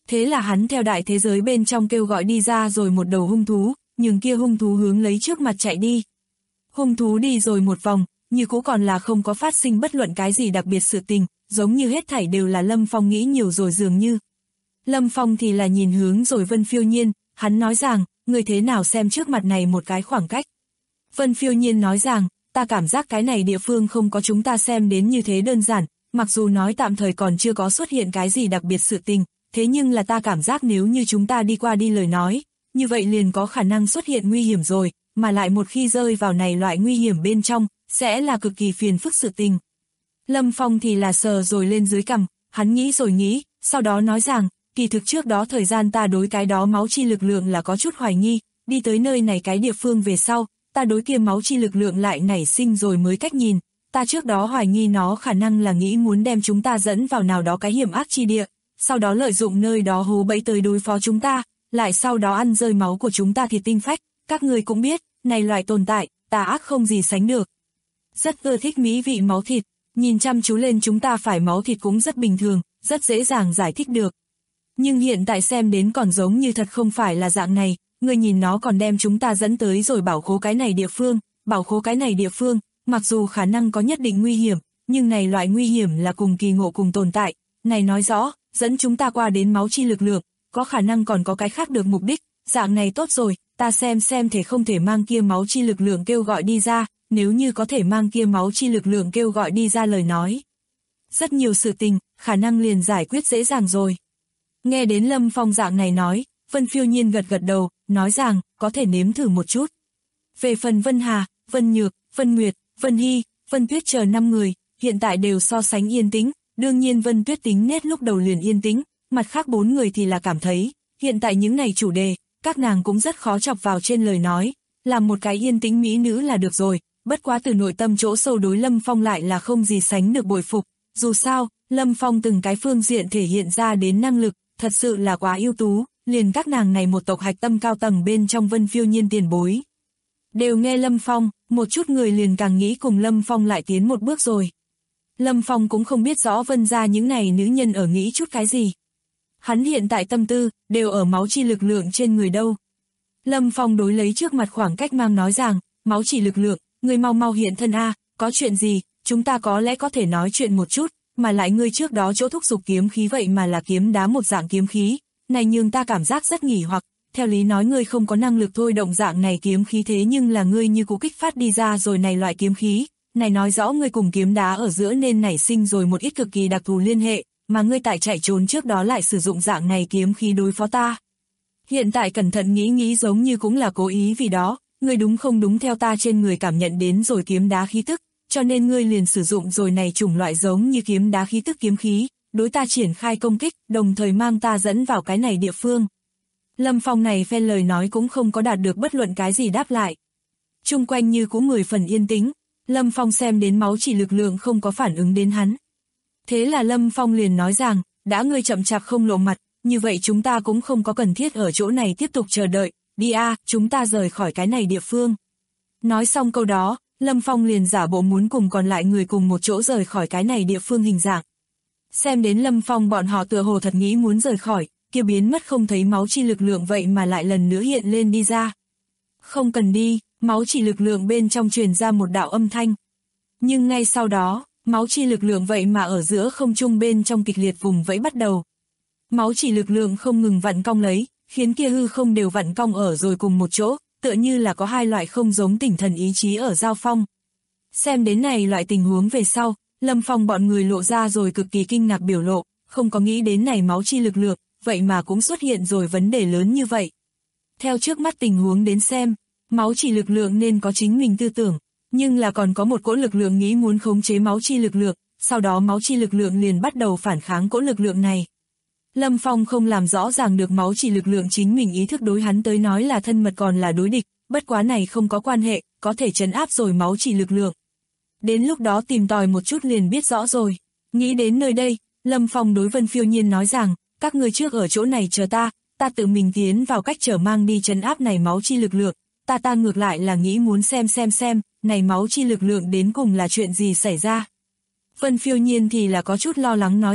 Thế là hắn theo đại thế giới bên trong kêu gọi đi ra rồi một đầu hung thú, nhưng kia hung thú hướng lấy trước mặt chạy đi. Hung thú đi rồi một vòng, như cũ còn là không có phát sinh bất luận cái gì đặc biệt sự tình, giống như hết thảy đều là Lâm Phong nghĩ nhiều rồi dường như. Lâm Phong thì là nhìn hướng rồi Vân Phiêu Nhiên, hắn nói rằng, người thế nào xem trước mặt này một cái khoảng cách. Vân Phiêu Nhiên nói rằng, ta cảm giác cái này địa phương không có chúng ta xem đến như thế đơn giản, mặc dù nói tạm thời còn chưa có xuất hiện cái gì đặc biệt sự tình, thế nhưng là ta cảm giác nếu như chúng ta đi qua đi lời nói, như vậy liền có khả năng xuất hiện nguy hiểm rồi, mà lại một khi rơi vào này loại nguy hiểm bên trong, sẽ là cực kỳ phiền phức sự tình. Lâm Phong thì là sờ rồi lên dưới cằm, hắn nghĩ rồi nghĩ, sau đó nói rằng, kỳ thực trước đó thời gian ta đối cái đó máu chi lực lượng là có chút hoài nghi, đi tới nơi này cái địa phương về sau, ta đối kia máu chi lực lượng lại nảy sinh rồi mới cách nhìn, ta trước đó hoài nghi nó khả năng là nghĩ muốn đem chúng ta dẫn vào nào đó cái hiểm ác chi địa, sau đó lợi dụng nơi đó hố bẫy tới đối phó chúng ta, lại sau đó ăn rơi máu của chúng ta thịt tinh phách, các người cũng biết, này loại tồn tại, tà ác không gì sánh được. Rất ưa thích mỹ vị máu thịt, nhìn chăm chú lên chúng ta phải máu thịt cũng rất bình thường, rất dễ dàng giải thích được. Nhưng hiện tại xem đến còn giống như thật không phải là dạng này, người nhìn nó còn đem chúng ta dẫn tới rồi bảo khố cái này địa phương, bảo khố cái này địa phương, mặc dù khả năng có nhất định nguy hiểm, nhưng này loại nguy hiểm là cùng kỳ ngộ cùng tồn tại, này nói rõ, dẫn chúng ta qua đến máu chi lực lượng, có khả năng còn có cái khác được mục đích, dạng này tốt rồi, ta xem thể không thể mang kia máu chi lực lượng kêu gọi đi ra, nếu như có thể mang kia máu chi lực lượng kêu gọi đi ra lời nói. Rất nhiều sự tình, khả năng liền giải quyết dễ dàng rồi. Nghe đến Lâm Phong dạng này nói, Vân Phiêu Nhiên gật đầu, nói rằng, có thể nếm thử một chút. Về phần Vân Hà, Vân Nhược, Vân Nguyệt, Vân Hy, Vân Tuyết chờ 5 người, hiện tại đều so sánh yên tĩnh, đương nhiên Vân Tuyết tính nết lúc đầu liền yên tĩnh, mặt khác 4 người thì là cảm thấy, hiện tại những này chủ đề, các nàng cũng rất khó chọc vào trên lời nói, làm một cái yên tĩnh mỹ nữ là được rồi, bất quá từ nội tâm chỗ sâu đối Lâm Phong lại là không gì sánh được bội phục, dù sao, Lâm Phong từng cái phương diện thể hiện ra đến năng lực, thật sự là quá ưu tú, liền các nàng này một tộc hạch tâm cao tầng bên trong Vân Phiêu Nhiên tiền bối. Đều nghe Lâm Phong, một chút người liền càng nghĩ cùng Lâm Phong lại tiến một bước rồi. Lâm Phong cũng không biết rõ Vân gia những này nữ nhân ở nghĩ chút cái gì. Hắn hiện tại tâm tư, đều ở máu chi lực lượng trên người đâu. Lâm Phong đối lấy trước mặt khoảng cách mang nói rằng, máu chỉ lực lượng, người mau mau hiện thân a, có chuyện gì, chúng ta có lẽ có thể nói chuyện một chút, mà lại ngươi trước đó chỗ thúc giục kiếm khí vậy mà là kiếm đá một dạng kiếm khí, này nhưng ta cảm giác rất nghỉ hoặc, theo lý nói ngươi không có năng lực thôi động dạng này kiếm khí thế nhưng là ngươi như cú kích phát đi ra rồi này loại kiếm khí, này nói rõ ngươi cùng kiếm đá ở giữa nên nảy sinh rồi một ít cực kỳ đặc thù liên hệ, mà ngươi tại chạy trốn trước đó lại sử dụng dạng này kiếm khí đối phó ta. Hiện tại cẩn thận nghĩ giống như cũng là cố ý vì đó, ngươi đúng không đúng theo ta trên người cảm nhận đến rồi kiếm đá khí tức, cho nên ngươi liền sử dụng rồi này chủng loại giống như kiếm đá khí tức kiếm khí, đối ta triển khai công kích, đồng thời mang ta dẫn vào cái này địa phương. Lâm Phong này phen lời nói cũng không có đạt được bất luận cái gì đáp lại. Chung quanh như cũng 10 phần yên tĩnh, Lâm Phong xem đến máu chỉ lực lượng không có phản ứng đến hắn. Thế là Lâm Phong liền nói rằng, đã ngươi chậm chạp không lộ mặt, như vậy chúng ta cũng không có cần thiết ở chỗ này tiếp tục chờ đợi, đi a, chúng ta rời khỏi cái này địa phương. Nói xong câu đó, Lâm Phong liền giả bộ muốn cùng còn lại người cùng một chỗ rời khỏi cái này địa phương hình dạng. Xem đến Lâm Phong bọn họ tựa hồ thật nghĩ muốn rời khỏi, kia biến mất không thấy máu chi lực lượng vậy mà lại lần nữa hiện lên đi ra. Không cần đi, máu chỉ lực lượng bên trong truyền ra một đạo âm thanh. Nhưng ngay sau đó, máu chi lực lượng vậy mà ở giữa không trung bên trong kịch liệt vùng vẫy bắt đầu. Máu chỉ lực lượng không ngừng vặn cong lấy, khiến kia hư không đều vặn cong ở rồi cùng một chỗ, tựa như là có hai loại không giống tinh thần ý chí ở giao phong. Xem đến này loại tình huống về sau, Lâm Phong bọn người lộ ra rồi cực kỳ kinh ngạc biểu lộ, không có nghĩ đến này máu chi lực lượng, vậy mà cũng xuất hiện rồi vấn đề lớn như vậy. Theo trước mắt tình huống đến xem, máu chỉ lực lượng nên có chính mình tư tưởng, nhưng là còn có một cỗ lực lượng nghĩ muốn khống chế máu chi lực lượng, sau đó máu chi lực lượng liền bắt đầu phản kháng cỗ lực lượng này. Lâm Phong không làm rõ ràng được máu chỉ lực lượng chính mình ý thức đối hắn tới nói là thân mật còn là đối địch, bất quá này không có quan hệ, có thể trấn áp rồi máu chỉ lực lượng. Đến lúc đó tìm tòi một chút liền biết rõ rồi. Nghĩ đến nơi đây, Lâm Phong đối Vân Phiêu Nhiên nói rằng, các ngươi trước ở chỗ này chờ ta tự mình tiến vào cách trở mang đi trấn áp này máu chi lực lượng, ta ngược lại là nghĩ muốn xem, này máu chi lực lượng đến cùng là chuyện gì xảy ra. Vân Phiêu Nhiên thì là có chút lo lắng nói rằng,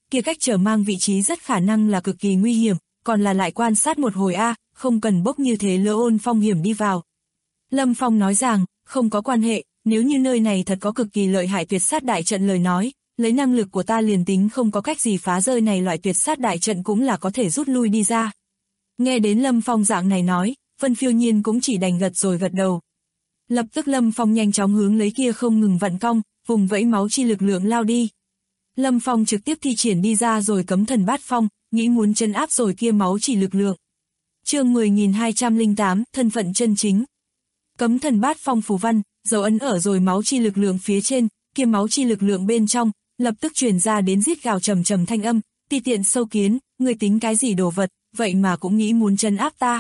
kia cách trở mang vị trí rất khả năng là cực kỳ nguy hiểm, còn là lại quan sát một hồi không cần bốc như thế lỡ ôn phong hiểm đi vào. Lâm Phong nói rằng, không có quan hệ, nếu như nơi này thật có cực kỳ lợi hại tuyệt sát đại trận lời nói, lấy năng lực của ta liền tính không có cách gì phá rơi này loại tuyệt sát đại trận cũng là có thể rút lui đi ra. Nghe đến Lâm Phong dạng này nói, Vân Phiêu Nhiên cũng chỉ đành gật rồi gật đầu. Lập tức Lâm Phong nhanh chóng hướng lấy kia không ngừng vặn cong, vùng vẫy máu chi lực lượng lao đi. Lâm Phong trực tiếp thi triển đi ra rồi cấm thần bát phong, nghĩ muốn trấn áp rồi kia máu chỉ lực lượng. Chương 10.208, thân phận chân chính. Cấm thần bát phong phù văn, dấu ấn ở rồi máu chi lực lượng phía trên, kia máu chi lực lượng bên trong, lập tức truyền ra đến rít gào trầm trầm thanh âm, ti tiện sâu kiến, người tính cái gì đồ vật, vậy mà cũng nghĩ muốn trấn áp ta.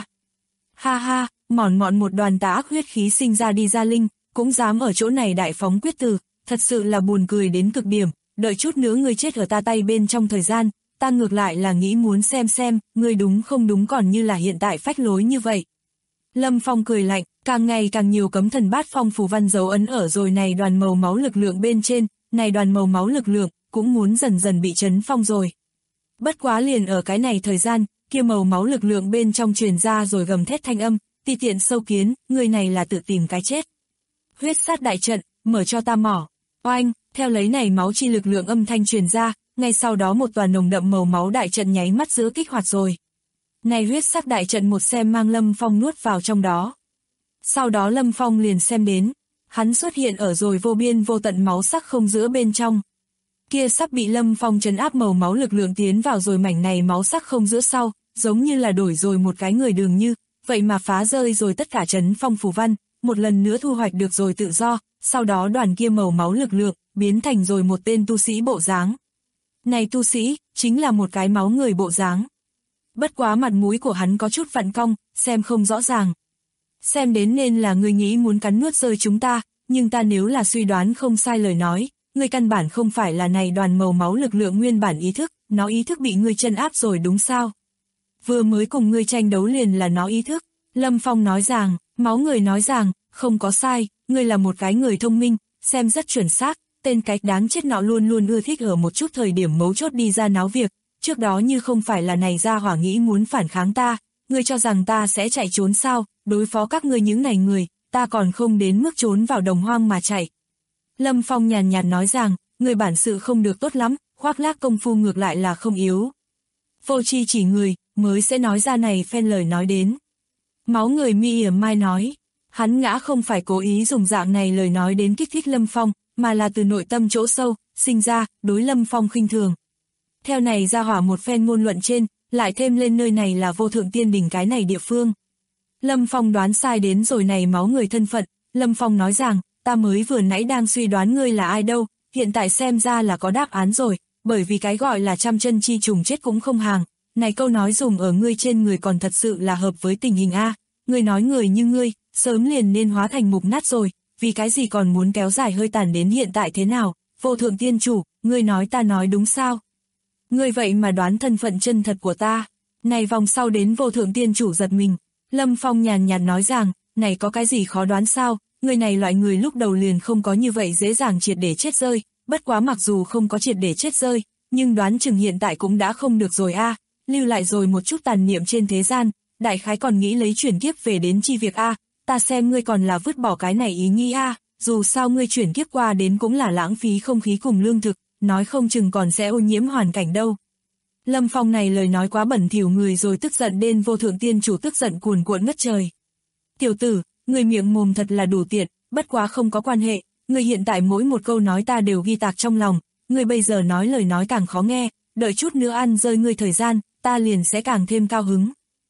Ha ha, mòn mọn một đoàn tà ác huyết khí sinh ra đi ra linh, cũng dám ở chỗ này đại phóng quyết từ, thật sự là buồn cười đến cực điểm, đợi chút nữa ngươi chết ở ta tay bên trong thời gian, ta ngược lại là nghĩ muốn xem, ngươi đúng không đúng còn như là hiện tại phách lối như vậy. Lâm Phong cười lạnh, càng ngày càng nhiều cấm thần bát phong phù văn dấu ấn ở rồi này đoàn màu máu lực lượng bên trên, này đoàn màu máu lực lượng cũng muốn dần dần bị trấn phong rồi. Bất quá liền ở cái này thời gian, kia màu máu lực lượng bên trong truyền ra rồi gầm thét thanh âm, ti tiện sâu kiến, người này là tự tìm cái chết. Huyết sát đại trận, mở cho ta mỏ. Oanh, theo lấy này máu chi lực lượng âm thanh truyền ra, ngay sau đó một tòa nồng đậm màu máu đại trận nháy mắt giữa kích hoạt rồi. Này huyết sắc đại trận một xem mang Lâm Phong nuốt vào trong đó. Sau đó Lâm Phong liền xem đến, hắn xuất hiện ở rồi vô biên vô tận máu sắc không giữa bên trong. Kia sắp bị Lâm Phong trấn áp màu máu lực lượng tiến vào rồi mảnh này máu sắc không giữa sau, giống như là đổi rồi một cái người đường như, vậy mà phá rơi rồi tất cả trấn phong phù văn, một lần nữa thu hoạch được rồi tự do, sau đó đoàn kia màu máu lực lượng, biến thành rồi một tên tu sĩ bộ dáng. Này tu sĩ, chính là một cái máu người bộ dáng. Bất quá mặt mũi của hắn có chút vặn cong, xem không rõ ràng. Xem đến nên là người nghĩ muốn cắn nuốt rơi chúng ta, nhưng ta nếu là suy đoán không sai lời nói, người căn bản không phải là này đoàn màu máu lực lượng nguyên bản ý thức, nó ý thức bị ngươi chân áp rồi đúng sao? Vừa mới cùng ngươi tranh đấu liền là nó ý thức. Lâm Phong nói rằng, máu người nói rằng, không có sai, ngươi là một cái người thông minh, xem rất chuẩn xác, tên cách đáng chết nọ luôn luôn ưa thích ở một chút thời điểm mấu chốt đi ra náo việc, trước đó như không phải là này ra hỏa nghĩ muốn phản kháng ta, ngươi cho rằng ta sẽ chạy trốn sao, đối phó các ngươi những này người, ta còn không đến mức trốn vào đồng hoang mà chạy. Lâm Phong nhàn nhạt nói rằng, người bản sự không được tốt lắm, khoác lác công phu ngược lại là không yếu. Vô tri chỉ người, mới sẽ nói ra này phen lời nói đến. Máu người mi yểm mai nói, hắn ngã không phải cố ý dùng dạng này lời nói đến kích thích Lâm Phong, mà là từ nội tâm chỗ sâu, sinh ra, đối Lâm Phong khinh thường. Theo này ra hỏa một phen ngôn luận trên, lại thêm lên nơi này là vô thượng tiên đỉnh cái này địa phương. Lâm Phong đoán sai đến rồi này máu người thân phận, Lâm Phong nói rằng, ta mới vừa nãy đang suy đoán ngươi là ai đâu, hiện tại xem ra là có đáp án rồi, bởi vì cái gọi là trăm chân chi trùng chết cũng không hàng, này câu nói dùng ở ngươi trên người còn thật sự là hợp với tình hình a. Ngươi nói người như ngươi, sớm liền nên hóa thành mục nát rồi, vì cái gì còn muốn kéo dài hơi tàn đến hiện tại thế nào, vô thượng tiên chủ, ngươi nói ta nói đúng sao? Ngươi vậy mà đoán thân phận chân thật của ta, này vòng sau đến vô thượng tiên chủ giật mình, Lâm Phong nhàn nhạt nói rằng, này có cái gì khó đoán sao, người này loại người lúc đầu liền không có như vậy dễ dàng triệt để chết rơi, bất quá mặc dù không có triệt để chết rơi, nhưng đoán chừng hiện tại cũng đã không được rồi a, lưu lại rồi một chút tàn niệm trên thế gian, đại khái còn nghĩ lấy chuyển kiếp về đến chi việc a, ta xem ngươi còn là vứt bỏ cái này ý nghĩ a, dù sao ngươi chuyển kiếp qua đến cũng là lãng phí không khí cùng lương thực, nói không chừng còn sẽ ô nhiễm hoàn cảnh đâu. Lâm Phong này lời nói quá bẩn thỉu người rồi tức giận đến vô thượng tiên chủ tức giận cuồn cuộn ngất trời. Tiểu tử, người miệng mồm thật là đủ tiện, bất quá không có quan hệ, người hiện tại mỗi một câu nói ta đều ghi tạc trong lòng, người bây giờ nói lời nói càng khó nghe, đợi chút nữa ăn rơi ngươi thời gian, ta liền sẽ càng thêm cao hứng.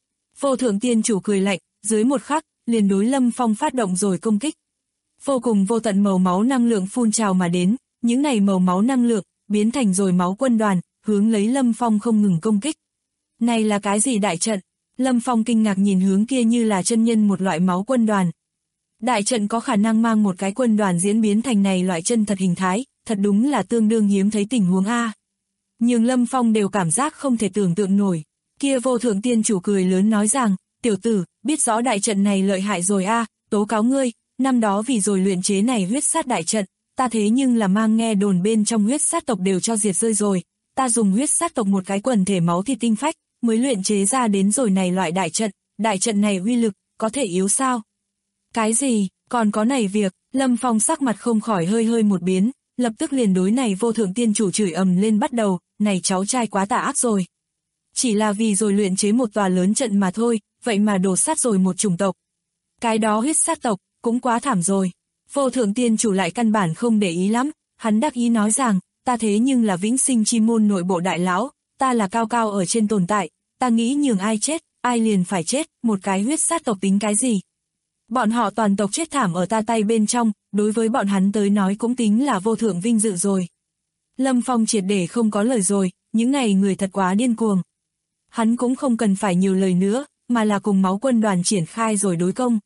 Vô thượng tiên chủ cười lạnh, dưới một khắc, liền đối Lâm Phong phát động rồi công kích. Vô cùng vô tận màu máu năng lượng phun trào mà đến, những này màu máu năng lượng, biến thành rồi máu quân đoàn, hướng lấy Lâm Phong không ngừng công kích. Này là cái gì đại trận? Lâm Phong kinh ngạc nhìn hướng kia như là chân nhân một loại máu quân đoàn. Đại trận có khả năng mang một cái quân đoàn diễn biến thành này loại chân thật hình thái, thật đúng là tương đương hiếm thấy tình huống a. Nhưng Lâm Phong đều cảm giác không thể tưởng tượng nổi. Kia vô thượng tiên chủ cười lớn nói rằng, tiểu tử, biết rõ đại trận này lợi hại rồi a, tố cáo ngươi, năm đó vì rồi luyện chế này huyết sát đại trận, ta thế nhưng là mang nghe đồn bên trong huyết sát tộc đều cho diệt rơi rồi, ta dùng huyết sát tộc một cái quần thể máu thịt tinh phách, mới luyện chế ra đến rồi này loại đại trận này uy lực, có thể yếu sao? Cái gì, còn có này việc, Lâm Phong sắc mặt không khỏi hơi một biến, lập tức liền đối này vô thượng tiên chủ chửi ầm lên bắt đầu, này cháu trai quá tà ác rồi. Chỉ là vì rồi luyện chế một tòa lớn trận mà thôi, vậy mà đổ sát rồi một chủng tộc. Cái đó huyết sát tộc, cũng quá thảm rồi. Vô thượng tiên chủ lại căn bản không để ý lắm, hắn đắc ý nói rằng, ta thế nhưng là vĩnh sinh chi môn nội bộ đại lão, ta là cao cao ở trên tồn tại, ta nghĩ nhường ai chết, ai liền phải chết, một cái huyết sát tộc tính cái gì. Bọn họ toàn tộc chết thảm ở ta tay bên trong, đối với bọn hắn tới nói cũng tính là vô thượng vinh dự rồi. Lâm Phong triệt để không có lời rồi, những này người thật quá điên cuồng. Hắn cũng không cần phải nhiều lời nữa, mà là cùng máu quân đoàn triển khai rồi đối công.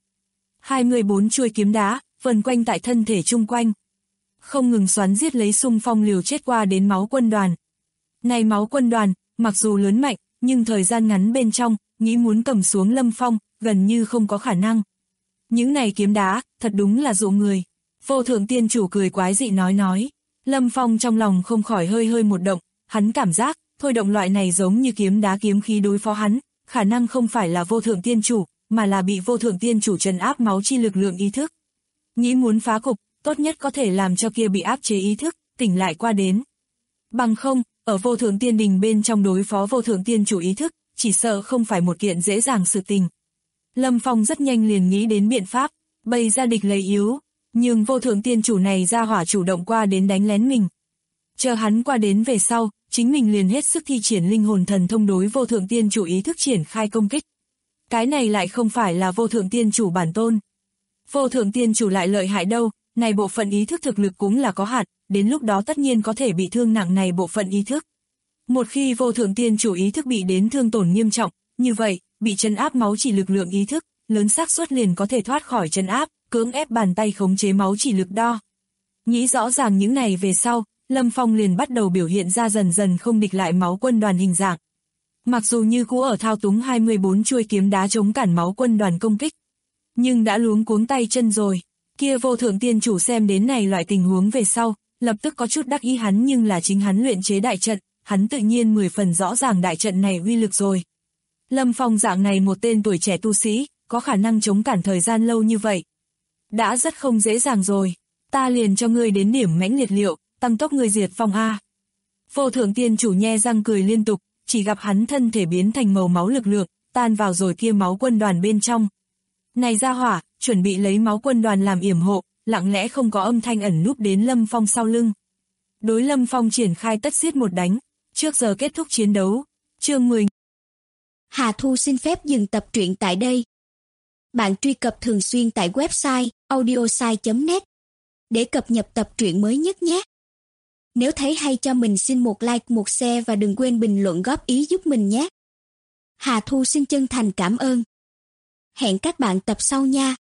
24 chuôi kiếm đá, vần quanh tại thân thể chung quanh. Không ngừng xoắn giết lấy xung phong liều chết qua đến máu quân đoàn. Này máu quân đoàn, mặc dù lớn mạnh, nhưng thời gian ngắn bên trong, nghĩ muốn cầm xuống Lâm Phong, gần như không có khả năng. Những này kiếm đá, thật đúng là dụ người. Vô thượng tiên chủ cười quái dị nói. Lâm Phong trong lòng không khỏi hơi một động, hắn cảm giác, thôi động loại này giống như kiếm đá kiếm khí đối phó hắn, khả năng không phải là vô thượng tiên chủ, mà là bị vô thượng tiên chủ trấn áp máu chi lực lượng ý thức. Nghĩ muốn phá cục, tốt nhất có thể làm cho kia bị áp chế ý thức, tỉnh lại qua đến. Bằng không, ở vô thượng tiên đình bên trong đối phó vô thượng tiên chủ ý thức, chỉ sợ không phải một kiện dễ dàng sự tình. Lâm Phong rất nhanh liền nghĩ đến biện pháp, bày ra địch lấy yếu, nhưng vô thượng tiên chủ này ra hỏa chủ động qua đến đánh lén mình. Chờ hắn qua đến về sau, chính mình liền hết sức thi triển linh hồn thần thông đối vô thượng tiên chủ ý thức triển khai công kích. Cái này lại không phải là vô thượng tiên chủ bản tôn. Vô thượng tiên chủ lại lợi hại đâu, này bộ phận ý thức thực lực cũng là có hạn, đến lúc đó tất nhiên có thể bị thương nặng này bộ phận ý thức. Một khi vô thượng tiên chủ ý thức bị đến thương tổn nghiêm trọng, như vậy, bị trấn áp máu chỉ lực lượng ý thức, lớn xác suất liền có thể thoát khỏi trấn áp, cưỡng ép bàn tay khống chế máu chỉ lực đo. Nghĩ rõ ràng những này về sau, Lâm Phong liền bắt đầu biểu hiện ra dần dần không địch lại máu quân đoàn hình dạng. Mặc dù như cũ ở thao túng 24 chuôi kiếm đá chống cản máu quân đoàn công kích, nhưng đã luống cuống tay chân rồi. Kia vô thượng tiên chủ xem đến này loại tình huống về sau, lập tức có chút đắc ý hắn, nhưng là chính hắn luyện chế đại trận, hắn tự nhiên 10 phần rõ ràng đại trận này uy lực rồi. Lâm Phong dạng này một tên tuổi trẻ tu sĩ, có khả năng chống cản thời gian lâu như vậy. Đã rất không dễ dàng rồi, ta liền cho ngươi đến điểm mãnh liệt liệu, tăng tốc ngươi diệt phong A. Vô thượng tiên chủ nhe răng cười liên tục, chỉ gặp hắn thân thể biến thành màu máu lực lượng, tan vào rồi kia máu quân đoàn bên trong. Này ra hỏa, chuẩn bị lấy máu quân đoàn làm yểm hộ, lặng lẽ không có âm thanh ẩn núp đến Lâm Phong sau lưng. Đối Lâm Phong triển khai tất xiết một đánh, trước giờ kết thúc chiến đấu. Chương 10. Hà Thu xin phép dừng tập truyện tại đây. Bạn truy cập thường xuyên tại website audiosai.net để cập nhật tập truyện mới nhất nhé. Nếu thấy hay cho mình xin một like, một share và đừng quên bình luận góp ý giúp mình nhé. Hà Thu xin chân thành cảm ơn. Hẹn các bạn tập sau nha.